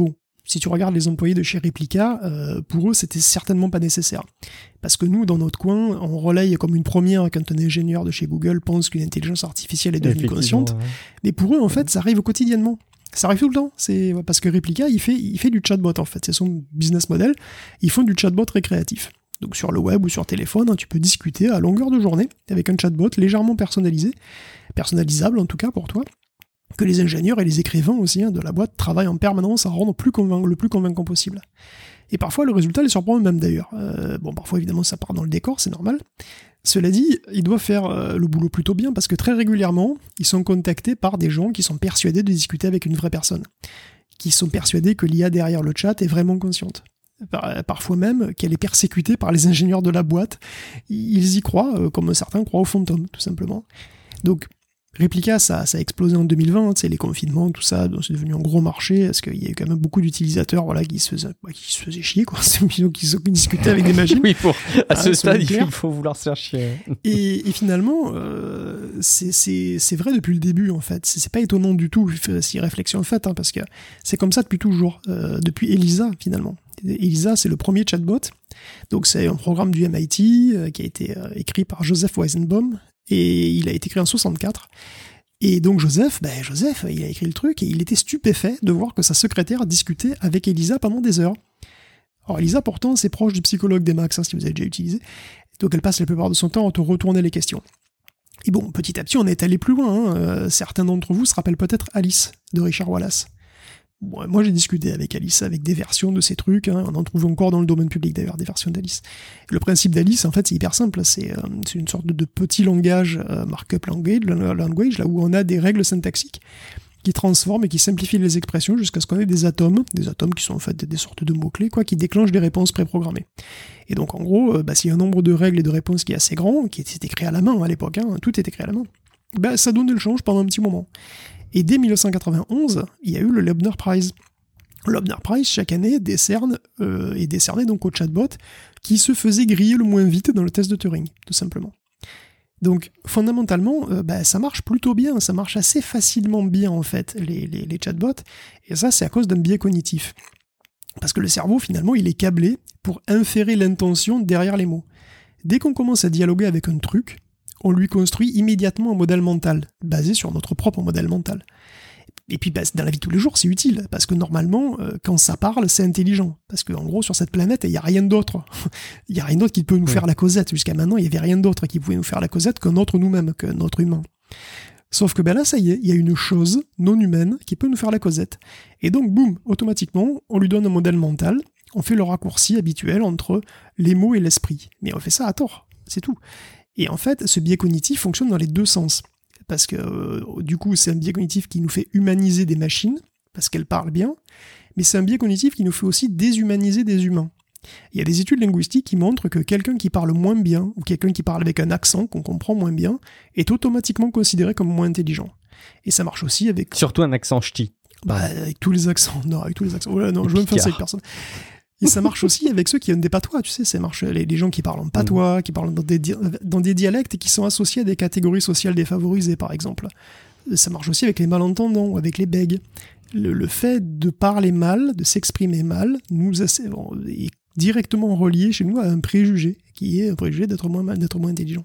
Si tu regardes les employés de chez Replica, euh, pour eux, c'était certainement pas nécessaire. Parce que nous, dans notre coin, on relaye comme une première quand un ingénieur de chez Google pense qu'une intelligence artificielle est devenue consciente. Ouais. Mais pour eux, en fait, ça arrive quotidiennement. Ça arrive tout le temps. C'est parce que Replica, il fait, il fait du chatbot, en fait. C'est son business model. Ils font du chatbot récréatif. Donc sur le web ou sur téléphone, hein, tu peux discuter à longueur de journée avec un chatbot légèrement personnalisé, personnalisable en tout cas pour toi, que les ingénieurs et les écrivains aussi hein, de la boîte travaillent en permanence à rendre plus convain- le plus convaincant possible. Et parfois, le résultat les surprend eux-mêmes d'ailleurs. Euh, bon, parfois, évidemment, ça part dans le décor, c'est normal. Cela dit, ils doivent faire euh, le boulot plutôt bien parce que très régulièrement, ils sont contactés par des gens qui sont persuadés de discuter avec une vraie personne, qui sont persuadés que l'I A derrière le chat est vraiment consciente. Par, parfois même qu'elle est persécutée par les ingénieurs de la boîte. Ils y croient, euh, comme certains croient au fantôme, tout simplement. Donc, Replica, ça, ça a explosé en deux mille vingt, hein, les confinements, tout ça, donc c'est devenu un gros marché, parce qu'il y a eu quand même beaucoup d'utilisateurs voilà, qui, se faisaient, bah, qui se faisaient chier, quoi. C'est qui, qui discutaient avec des machines. Oui, pour, à ce ah, stade, il faut vouloir se faire chier. Et, et finalement, euh, c'est, c'est, c'est vrai depuis le début, en fait. C'est, c'est pas étonnant du tout, si réflexion faite, hein, parce que c'est comme ça depuis toujours, euh, depuis Elisa, finalement. Elisa, c'est le premier chatbot. Donc, c'est un programme du M I T euh, qui a été euh, écrit par Joseph Weizenbaum. Et il a été créé en soixante-quatre. Et donc Joseph, ben Joseph, il a écrit le truc et il était stupéfait de voir que sa secrétaire discutait avec Elisa pendant des heures. Alors Elisa, pourtant, c'est proche du psychologue des Max, hein, si vous avez déjà utilisé. Donc elle passe la plupart de son temps à te retourner les questions. Et bon, petit à petit, on est allé plus loin. Hein. Euh, certains d'entre vous se rappellent peut-être Alice, de Richard Wallace. Bon, moi, j'ai discuté avec Alice, avec des versions de ces trucs. Hein. On en trouve encore dans le domaine public, d'ailleurs, des versions d'Alice. Et le principe d'Alice, en fait, c'est hyper simple. C'est, euh, c'est une sorte de, de petit langage, euh, markup language, language, là où on a des règles syntaxiques qui transforment et qui simplifient les expressions jusqu'à ce qu'on ait des atomes, des atomes qui sont en fait des sortes de mots-clés, quoi, qui déclenchent des réponses préprogrammées. Et donc, en gros, euh, bah, s'il y a un nombre de règles et de réponses qui est assez grand, qui était écrit à la main à l'époque, hein, tout était écrit à la main, bah, ça donnait le change pendant un petit moment. Et dès dix-neuf cent quatre-vingt-onze, il y a eu le Loebner Prize. Loebner Prize, chaque année, décerne, euh, est décerné donc au chatbot qui se faisait griller le moins vite dans le test de Turing, tout simplement. Donc, fondamentalement, euh, bah, ça marche plutôt bien, ça marche assez facilement bien, en fait, les, les, les chatbots, et ça, c'est à cause d'un biais cognitif. Parce que le cerveau, finalement, il est câblé pour inférer l'intention derrière les mots. Dès qu'on commence à dialoguer avec un truc, on lui construit immédiatement un modèle mental, basé sur notre propre modèle mental. Et puis bah, dans la vie de tous les jours, c'est utile, parce que normalement, euh, quand ça parle, c'est intelligent. Parce qu'en gros, sur cette planète, il n'y a rien d'autre. Il n'y a rien d'autre qui peut nous ouais. faire la causette. Jusqu'à maintenant, il n'y avait rien d'autre qui pouvait nous faire la causette qu'un autre nous-mêmes, qu'un autre humain. Sauf que ben là, ça y est, il y a une chose non humaine qui peut nous faire la causette. Et donc, boum, automatiquement, on lui donne un modèle mental, on fait le raccourci habituel entre les mots et l'esprit. Mais on fait ça à tort, c'est tout. Et en fait, ce biais cognitif fonctionne dans les deux sens. Parce que, euh, du coup, c'est un biais cognitif qui nous fait humaniser des machines, parce qu'elles parlent bien, mais c'est un biais cognitif qui nous fait aussi déshumaniser des humains. Il y a des études linguistiques qui montrent que quelqu'un qui parle moins bien, ou quelqu'un qui parle avec un accent qu'on comprend moins bien, est automatiquement considéré comme moins intelligent. Et ça marche aussi avec... Surtout un accent ch'ti. Bah, avec tous les accents. Non, avec tous les accents. Oh là, non, je veux me faire ça avec personne. Et ça marche aussi avec ceux qui ont des patois, tu sais, ça marche, les, les gens qui parlent en patois, mmh. qui parlent dans des, di- dans des dialectes et qui sont associés à des catégories sociales défavorisées, par exemple. Ça marche aussi avec les malentendants ou avec les bègues. Le, le fait de parler mal, de s'exprimer mal, nous a, bon, est directement relié chez nous à un préjugé, qui est un préjugé d'être moins, mal, d'être moins intelligent.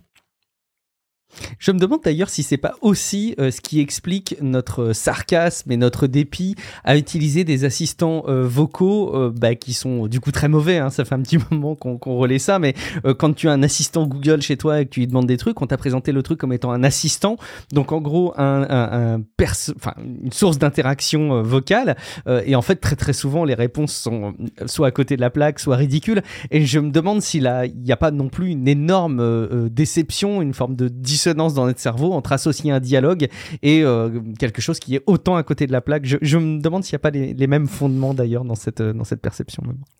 Je me demande d'ailleurs si c'est pas aussi euh, ce qui explique notre sarcasme et notre dépit à utiliser des assistants euh, vocaux euh, bah, qui sont du coup très mauvais, hein, ça fait un petit moment qu'on, qu'on relaie ça, mais euh, quand tu as un assistant Google chez toi et que tu lui demandes des trucs, on t'a présenté le truc comme étant un assistant, donc en gros un, un, un perso- enfin, une source d'interaction euh, vocale, euh, et en fait très très souvent les réponses sont soit à côté de la plaque, soit ridicules, et je me demande s'il n'y a pas non plus une énorme euh, déception, une forme de dissonance dans notre cerveau entre associer un dialogue et euh, quelque chose qui est autant à côté de la plaque. Je, je me demande s'il n'y a pas les, les mêmes fondements d'ailleurs dans cette, dans cette perception.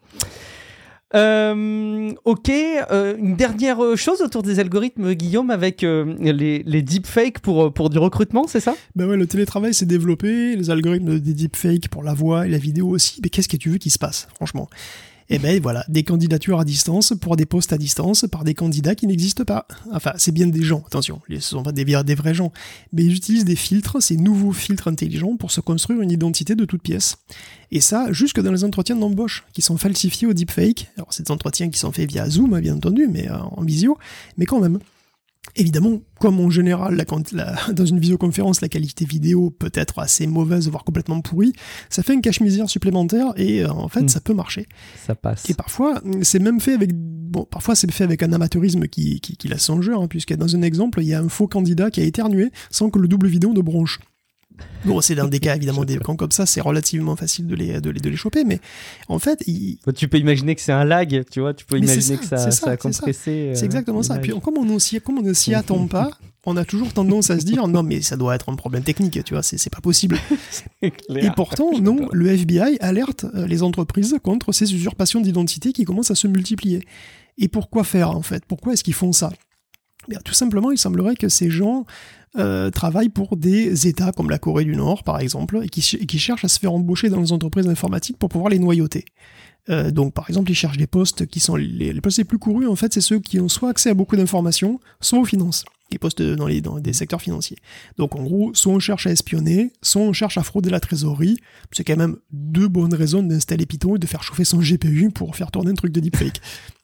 Euh, ok, euh, une dernière chose autour des algorithmes, Guillaume, avec euh, les, les deepfakes pour, pour du recrutement, c'est ça ? Ben ouais, le télétravail s'est développé, les algorithmes des deepfakes pour la voix et la vidéo aussi, mais qu'est-ce que tu veux qu'il se passe, franchement ? Et ben voilà, des candidatures à distance pour des postes à distance par des candidats qui n'existent pas. Enfin, c'est bien des gens, attention, ce ne sont pas des, des vrais gens. Mais ils utilisent des filtres, ces nouveaux filtres intelligents pour se construire une identité de toute pièce. Et ça, jusque dans les entretiens d'embauche, qui sont falsifiés au deepfake. Alors, c'est des entretiens qui sont faits via Zoom, bien entendu, mais euh, en visio, mais quand même. Évidemment, comme en général, la, la, dans une visioconférence, la qualité vidéo peut être assez mauvaise, voire complètement pourrie, ça fait une cache-misère supplémentaire et euh, en fait, mmh. ça peut marcher. Ça passe. Et parfois, c'est même fait avec, bon, parfois c'est fait avec un amateurisme qui, qui, qui laisse songer, hein, puisque dans un exemple, il y a un faux candidat qui a éternué sans que le double vidéo ne bronche. Bon, c'est dans des cas, évidemment, des camps comme ça, c'est relativement facile de les, de les, de les choper, mais en fait... Il... Tu peux imaginer que c'est un lag, tu vois, tu peux mais imaginer ça, que ça, ça, ça a compressé... C'est, c'est exactement euh, ça. Et puis, comme on, aussi, comme on ne s'y attend pas, on a toujours tendance à se dire, non, mais ça doit être un problème technique, tu vois, c'est, c'est pas possible. C'est et pourtant, non, le F B I alerte les entreprises contre ces usurpations d'identité qui commencent à se multiplier. Et pourquoi faire, en fait ? Pourquoi est-ce qu'ils font ça ? Bien, tout simplement, il semblerait que ces gens euh, travaillent pour des États comme la Corée du Nord, par exemple, et qui, ch- et qui cherchent à se faire embaucher dans les entreprises informatiques pour pouvoir les noyauter. Euh, donc, par exemple, ils cherchent des postes qui sont les, les postes les plus courus, en fait, c'est ceux qui ont soit accès à beaucoup d'informations, soit aux finances, les postes dans, les, dans des secteurs financiers. Donc, en gros, soit on cherche à espionner, soit on cherche à frauder la trésorerie. C'est quand même deux bonnes raisons d'installer Python et de faire chauffer son G P U pour faire tourner un truc de deepfake.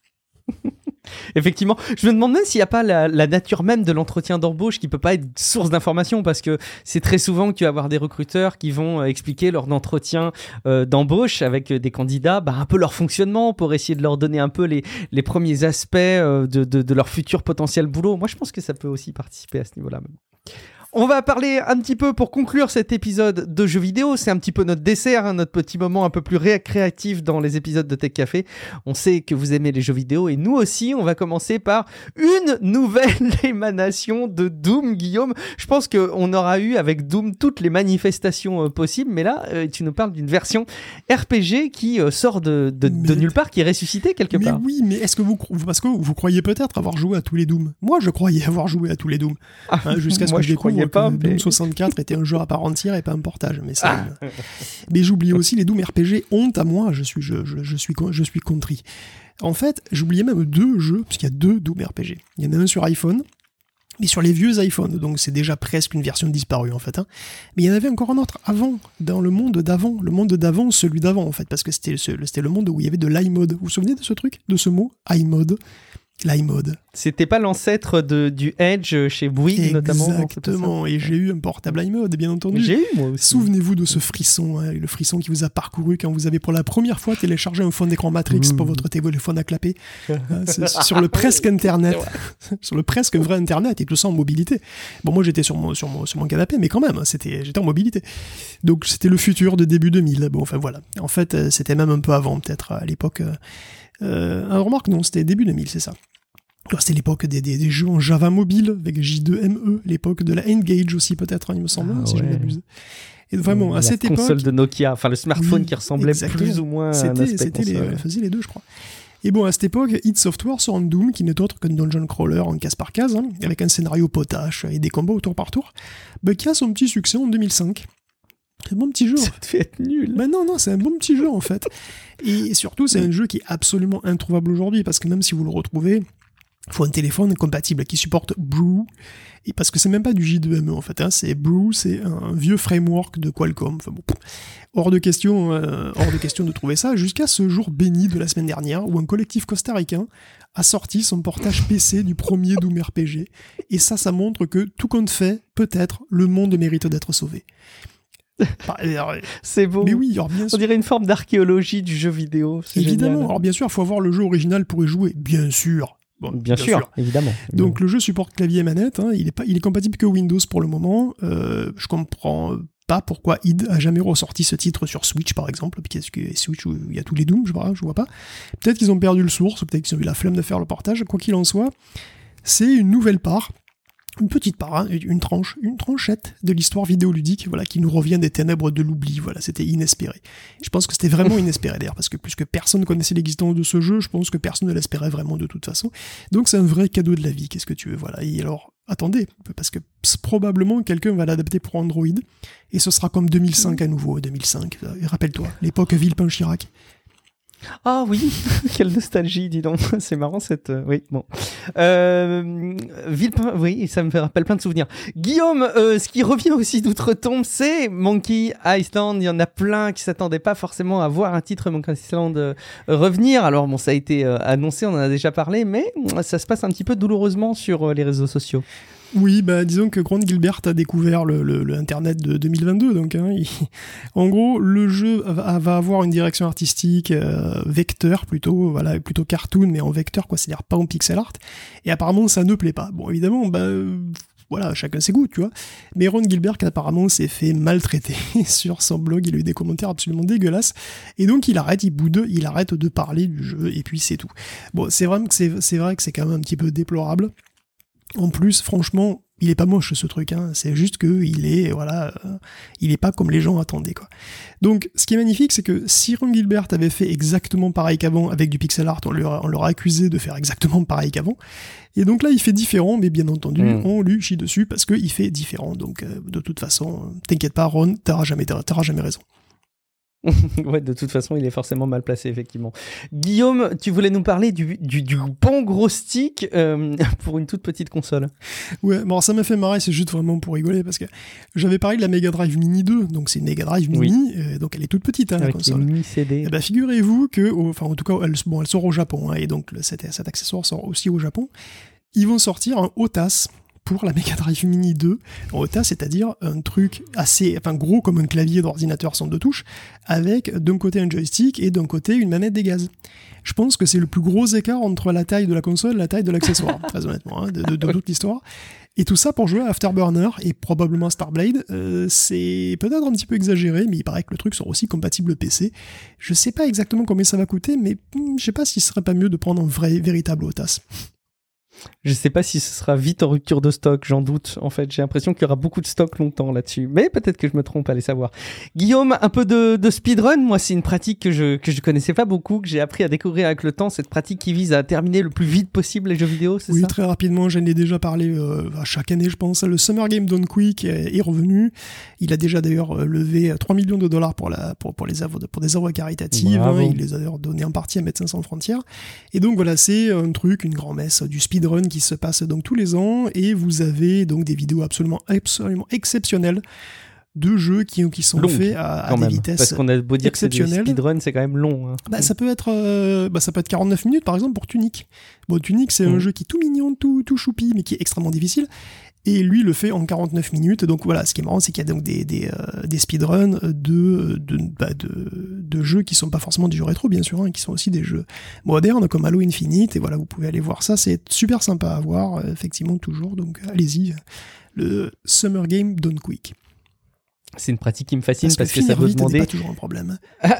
Effectivement, je me demande même s'il n'y a pas la, la nature même de l'entretien d'embauche qui peut pas être source d'information, parce que c'est très souvent que tu vas avoir des recruteurs qui vont expliquer lors d'entretien euh, d'embauche avec des candidats bah, un peu leur fonctionnement pour essayer de leur donner un peu les, les premiers aspects euh, de, de, de leur futur potentiel boulot. Moi, je pense que ça peut aussi participer à ce niveau-là même. On va parler un petit peu pour conclure cet épisode de jeux vidéo. C'est un petit peu notre dessert, hein, notre petit moment un peu plus récréatif dans les épisodes de Tech Café. On sait que vous aimez les jeux vidéo et nous aussi. On va commencer par une nouvelle émanation de Doom, Guillaume. Je pense qu'on aura eu avec Doom toutes les manifestations euh, possibles, mais là, euh, tu nous parles d'une version R P G qui euh, sort de, de, mais... de nulle part, qui est ressuscitée quelque mais part. Mais oui, mais est-ce que vous, parce que vous croyez peut-être avoir joué à tous les Doom ? Moi, je croyais avoir joué à tous les Doom, ah, hein, jusqu'à ce que je découvre pas, que mais... Doom soixante-quatre était un jeu à part entière et pas un portage. Mais, ça, ah. mais j'oubliais aussi les Doom R P G. Honte à moi, je suis, je, je, je suis, je suis contrit. En fait, j'oubliais même deux jeux, puisqu'il y a deux Doom R P G. Il y en a un sur iPhone, mais sur les vieux iPhones, donc c'est déjà presque une version disparue en fait. Hein. Mais il y en avait encore un autre avant, dans le monde d'avant, le monde d'avant, celui d'avant en fait, parce que c'était, c'était le monde où il y avait de l'iMode. Vous vous souvenez de ce truc, de ce mot, iMode ? L'iMode. C'était pas l'ancêtre de, du Edge chez Bouygues notamment. Exactement, et j'ai eu un portable iMode, bien entendu. J'ai eu moi aussi. Souvenez-vous de ce frisson, hein, le frisson qui vous a parcouru quand vous avez pour la première fois téléchargé un fond d'écran Matrix mmh. pour votre téléphone à clapper. hein, sur le presque Internet. sur le presque vrai Internet, et tout ça en mobilité. Bon, moi j'étais sur mon, sur mon, sur mon canapé, mais quand même, c'était, j'étais en mobilité. Donc c'était le futur de début deux mille. Bon, enfin voilà. En fait, c'était même un peu avant, peut-être, à l'époque. Euh, alors, remarque, non, c'était début deux mille, c'est ça. C'était l'époque des, des, des jeux en Java mobile, avec J deux M E, l'époque de la N-Gage aussi, peut-être, hein, il me semble, ah, si ouais. je ne m'abuse. Et vraiment, à la cette époque... La console de Nokia, enfin le smartphone oui, qui ressemblait exactement. plus ou moins c'était, à un aspect c'était console. Les, faisait les deux, je crois. Et bon, à cette époque, id Software sort un Doom qui n'est autre qu'un dungeon crawler en case par case, hein, avec un scénario potache et des combats au tour par tour, bah, qui a son petit succès en deux mille cinq. C'est un bon petit jeu. Ça te fait être nul. Mais non, non, c'est un bon petit jeu, en fait. Et surtout, c'est un jeu qui est absolument introuvable aujourd'hui, parce que même si vous le retrouvez, il faut un téléphone compatible qui supporte Brew, et parce que c'est même pas du J deux M E en fait, hein, c'est Brew, c'est un vieux framework de Qualcomm. Enfin bon, hors de question, euh, hors de question de trouver ça, jusqu'à ce jour béni de la semaine dernière où un collectif costaricain a sorti son portage P C du premier Doom R P G. Et ça, ça montre que tout compte fait, peut-être, le monde mérite d'être sauvé. Alors, c'est beau. Mais oui, alors bien sûr. On dirait une forme d'archéologie du jeu vidéo. C'est évidemment. Génial. Alors bien sûr, il faut avoir le jeu original pour y jouer. Bien sûr. Bon, bien, bien sûr, sûr, évidemment. Donc le jeu supporte clavier et manette, hein, il est pas, il est compatible que Windows pour le moment. Euh, je comprends pas pourquoi id a jamais ressorti ce titre sur Switch par exemple, parce que Switch où il y a tous les Doom, je vois, je vois pas. Peut-être qu'ils ont perdu le source, peut-être qu'ils ont eu la flemme de faire le portage. Quoi qu'il en soit, c'est une nouvelle part. Une petite part, hein, une tranche, une tranchette de l'histoire vidéoludique, voilà, qui nous revient des ténèbres de l'oubli, voilà, c'était inespéré. Je pense que c'était vraiment inespéré d'ailleurs, parce que puisque personne ne connaissait l'existence de ce jeu, je pense que personne ne l'espérait vraiment de toute façon. Donc c'est un vrai cadeau de la vie, qu'est-ce que tu veux, voilà. Et alors, attendez, parce que probablement quelqu'un va l'adapter pour Android, et ce sera comme deux mille cinq à nouveau, deux mille cinq, et rappelle-toi, l'époque Villepin-Chirac. Ah oui, quelle nostalgie, dis donc. C'est marrant cette. Euh, oui, bon. Euh, Villepin, oui, ça me rappelle plein de souvenirs. Guillaume, euh, ce qui revient aussi d'outre-tombe, c'est Monkey Island. Il y en a plein qui s'attendaient pas forcément à voir un titre Monkey Island euh, revenir. Alors bon, ça a été euh, annoncé, on en a déjà parlé, mais ça se passe un petit peu douloureusement sur euh, les réseaux sociaux. Oui, bah disons que Grant Gilbert a découvert le, le, le Internet de deux mille vingt-deux, donc hein, il... en gros le jeu va, va avoir une direction artistique euh, vecteur plutôt, voilà, plutôt cartoon mais en vecteur quoi, c'est-à-dire pas en pixel art. Et apparemment ça ne plaît pas. Bon évidemment, bah euh, voilà, chacun ses goûts, tu vois. Mais Ron Gilbert apparemment s'est fait maltraiter sur son blog, il a eu des commentaires absolument dégueulasses, et donc il arrête, il boude, il arrête de parler du jeu et puis c'est tout. Bon, c'est vrai que c'est, c'est vrai que c'est quand même un petit peu déplorable. En plus, franchement, il est pas moche ce truc, hein. C'est juste que il est, voilà, euh, il est pas comme les gens attendaient, quoi. Donc, ce qui est magnifique, c'est que si Ron Gilbert avait fait exactement pareil qu'avant avec du pixel art, on l'aurait, on l'aurait accusé de faire exactement pareil qu'avant. Et donc là, il fait différent, mais bien entendu, mmh. on lui chie dessus parce qu'il fait différent. Donc, euh, de toute façon, t'inquiète pas, Ron, t'auras jamais, t'auras jamais raison. Ouais, de toute façon, il est forcément mal placé, effectivement. Guillaume, tu voulais nous parler du, du, du bon gros stick euh, pour une toute petite console. Ouais, bon, ça m'a fait marrer, c'est juste vraiment pour rigoler, parce que j'avais parlé de la Mega Drive Mini deux, donc c'est une Mega Drive Mini, oui. euh, donc elle est toute petite, hein, la avec console. Mini C D. Et bah, figurez-vous que, oh, enfin, en tout cas, elle, bon, elle sort au Japon, hein, et donc le, cet, cet accessoire sort aussi au Japon. Ils vont sortir un O T A S pour la Mega Drive Mini deux, O T A, c'est-à-dire un truc assez, enfin gros comme un clavier d'ordinateur sans deux touches, avec d'un côté un joystick et d'un côté une manette des gaz. Je pense que c'est le plus gros écart entre la taille de la console et la taille de l'accessoire, très honnêtement, hein, de, de, de toute l'histoire. Et tout ça pour jouer à Afterburner et probablement Starblade, euh, c'est peut-être un petit peu exagéré, mais il paraît que le truc sera aussi compatible P C. Je sais pas exactement combien ça va coûter, mais hmm, je sais pas s'il serait pas mieux de prendre un vrai, véritable O T A S. Je sais pas si ce sera vite en rupture de stock, j'en doute. En fait, j'ai l'impression qu'il y aura beaucoup de stock longtemps là-dessus. Mais peut-être que je me trompe, allez savoir. Guillaume, un peu de, de speedrun. Moi, c'est une pratique que je que je connaissais pas beaucoup, que j'ai appris à découvrir avec le temps. Cette pratique qui vise à terminer le plus vite possible les jeux vidéo, c'est oui, ça ? Oui, très rapidement. J'en ai déjà parlé euh, à chaque année, je pense. Le Summer Game Done Quick est, est revenu. Il a déjà d'ailleurs levé trois millions de dollars pour la pour pour les œuvres pour des œuvres caritatives. Hein, il les a d'ailleurs donné en partie à Médecins sans frontières. Et donc voilà, c'est un truc, une grand-messe du speedrun qui se passe donc tous les ans, et vous avez donc des vidéos absolument, absolument exceptionnelles de jeux qui, qui sont long, faits à, à des vitesses parce qu'on a beau dire que c'est des speedrun, c'est quand même long. Hein. Bah, ça peut être, euh, bah, ça peut être quarante-neuf minutes par exemple pour Tunic. Bon, Tunic c'est mmh. un jeu qui est tout mignon, tout, tout choupi, mais qui est extrêmement difficile. Et lui le fait en quarante-neuf minutes. Donc voilà, ce qui est marrant, c'est qu'il y a donc des, des, euh, des speedruns de, de, bah, de, de jeux qui sont pas forcément des jeux rétro, bien sûr, hein, qui sont aussi des jeux modernes comme Halo Infinite. Et voilà, vous pouvez aller voir ça. C'est super sympa à voir, euh, effectivement, toujours. Donc allez-y. Le Summer Game Done Quick. C'est une pratique qui me fascine parce, parce que, que ça veut vite demander. C'est pas toujours un problème.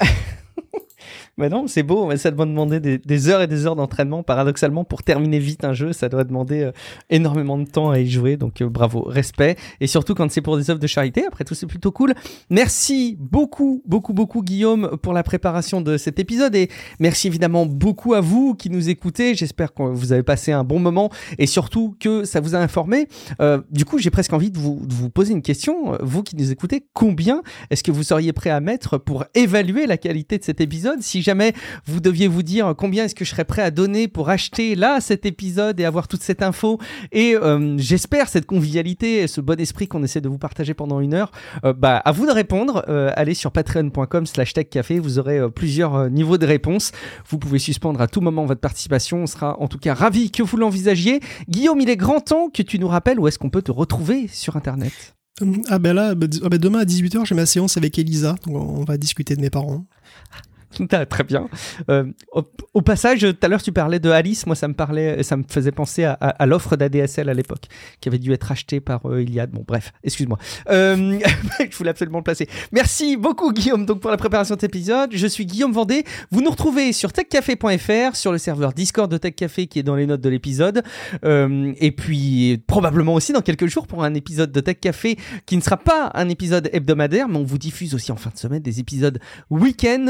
Bah non, c'est beau, mais ça doit demander des, des heures et des heures d'entraînement. Paradoxalement, pour terminer vite un jeu, ça doit demander euh, énormément de temps à y jouer. Donc euh, bravo, respect. Et surtout quand c'est pour des œuvres de charité, après tout, c'est plutôt cool. Merci beaucoup, beaucoup, beaucoup, Guillaume, pour la préparation de cet épisode. Et merci évidemment beaucoup à vous qui nous écoutez. J'espère que vous avez passé un bon moment et surtout que ça vous a informé. Euh, du coup, j'ai presque envie de vous, de vous poser une question. Vous qui nous écoutez, combien est-ce que vous seriez prêt à mettre pour évaluer la qualité de cet épisode ? Si jamais vous deviez vous dire combien est-ce que je serais prêt à donner pour acheter là cet épisode et avoir toute cette info et euh, j'espère cette convivialité et ce bon esprit qu'on essaie de vous partager pendant une heure, euh, bah à vous de répondre. Euh, allez sur patreon point com slash tech café, vous aurez euh, plusieurs euh, niveaux de réponse. Vous pouvez suspendre à tout moment votre participation, on sera en tout cas ravis que vous l'envisagiez. Guillaume, il est grand temps que tu nous rappelles où est-ce qu'on peut te retrouver sur internet. Ah ben là, bah, bah demain à dix-huit heures j'ai ma séance avec Elisa, donc on va discuter de mes parents. Très bien. Euh, au, au passage, tout à l'heure, tu parlais de Alice. Moi, ça me parlait, ça me faisait penser à, à, à l'offre d'A D S L à l'époque, qui avait dû être achetée par euh, Iliad. Bon, bref, excuse-moi. Euh, je voulais absolument le placer. Merci beaucoup, Guillaume, donc pour la préparation de cet épisode. Je suis Guillaume Vendée. Vous nous retrouvez sur tech café point f r, sur le serveur Discord de Tech Café qui est dans les notes de l'épisode, euh, et puis probablement aussi dans quelques jours pour un épisode de Tech Café qui ne sera pas un épisode hebdomadaire, mais on vous diffuse aussi en fin de semaine des épisodes week-end où il y a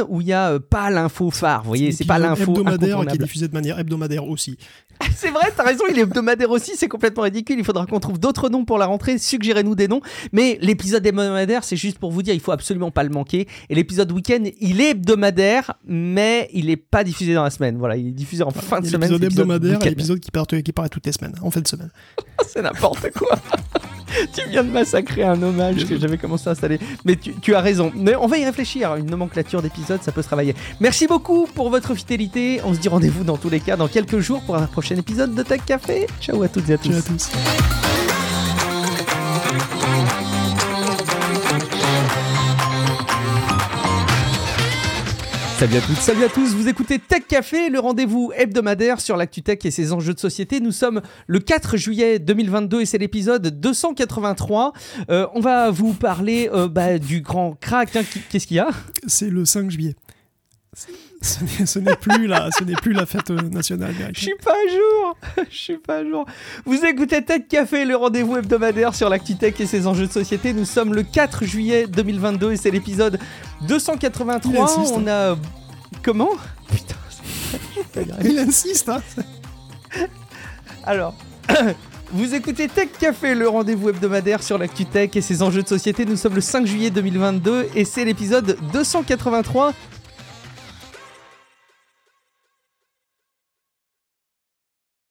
pas, euh, pas l'info phare, vous voyez, c'est pas l'info hebdomadaire incontournable. qui est diffusé de manière hebdomadaire aussi. C'est vrai, t'as raison, il est hebdomadaire aussi, c'est complètement ridicule. Il faudra qu'on trouve d'autres noms pour la rentrée. Suggérez-nous des noms. Mais l'épisode hebdomadaire, c'est juste pour vous dire, il faut absolument pas le manquer. Et l'épisode week-end, il est hebdomadaire, mais il est pas diffusé dans la semaine. Voilà, il est diffusé en fin de semaine. L'épisode hebdomadaire week-end. et l'épisode qui part, qui part toutes les semaines, en fin de semaine. C'est n'importe quoi. Tu viens de massacrer un hommage que j'avais commencé à installer. Mais tu, tu as raison. Mais on va y réfléchir. Une nomenclature d'épisodes, ça peut se travailler. Merci beaucoup pour votre fidélité. On se dit rendez-vous dans tous les cas dans quelques jours pour un prochain épisode de Tech Café. Ciao à toutes et à tous. Ciao à tous. Salut à toutes, salut à tous, vous écoutez Tech Café, le rendez-vous hebdomadaire sur l'actu tech et ses enjeux de société. Nous sommes le quatre juillet deux mille vingt-deux et c'est l'épisode deux cent quatre-vingt-trois. Euh, on va vous parler euh, bah, du grand crack. Hein. Qu'est-ce qu'il y a ? C'est le cinq juillet. Ce n'est, ce n'est plus la, ce n'est plus la fête nationale. Je suis pas à jour. Je suis pas à jour. Vous écoutez Tech Café, le rendez-vous hebdomadaire sur l'actu tech et ses enjeux de société. Nous sommes le quatre juillet deux mille vingt-deux et c'est l'épisode deux cent quatre-vingt-trois. Il insiste, on a comment ? Putain. Il insiste. Hein. Alors. Vous écoutez Tech Café, le rendez-vous hebdomadaire sur l'actu tech et ses enjeux de société. Nous sommes le cinq juillet deux mille vingt-deux et c'est l'épisode deux cent quatre-vingt-trois.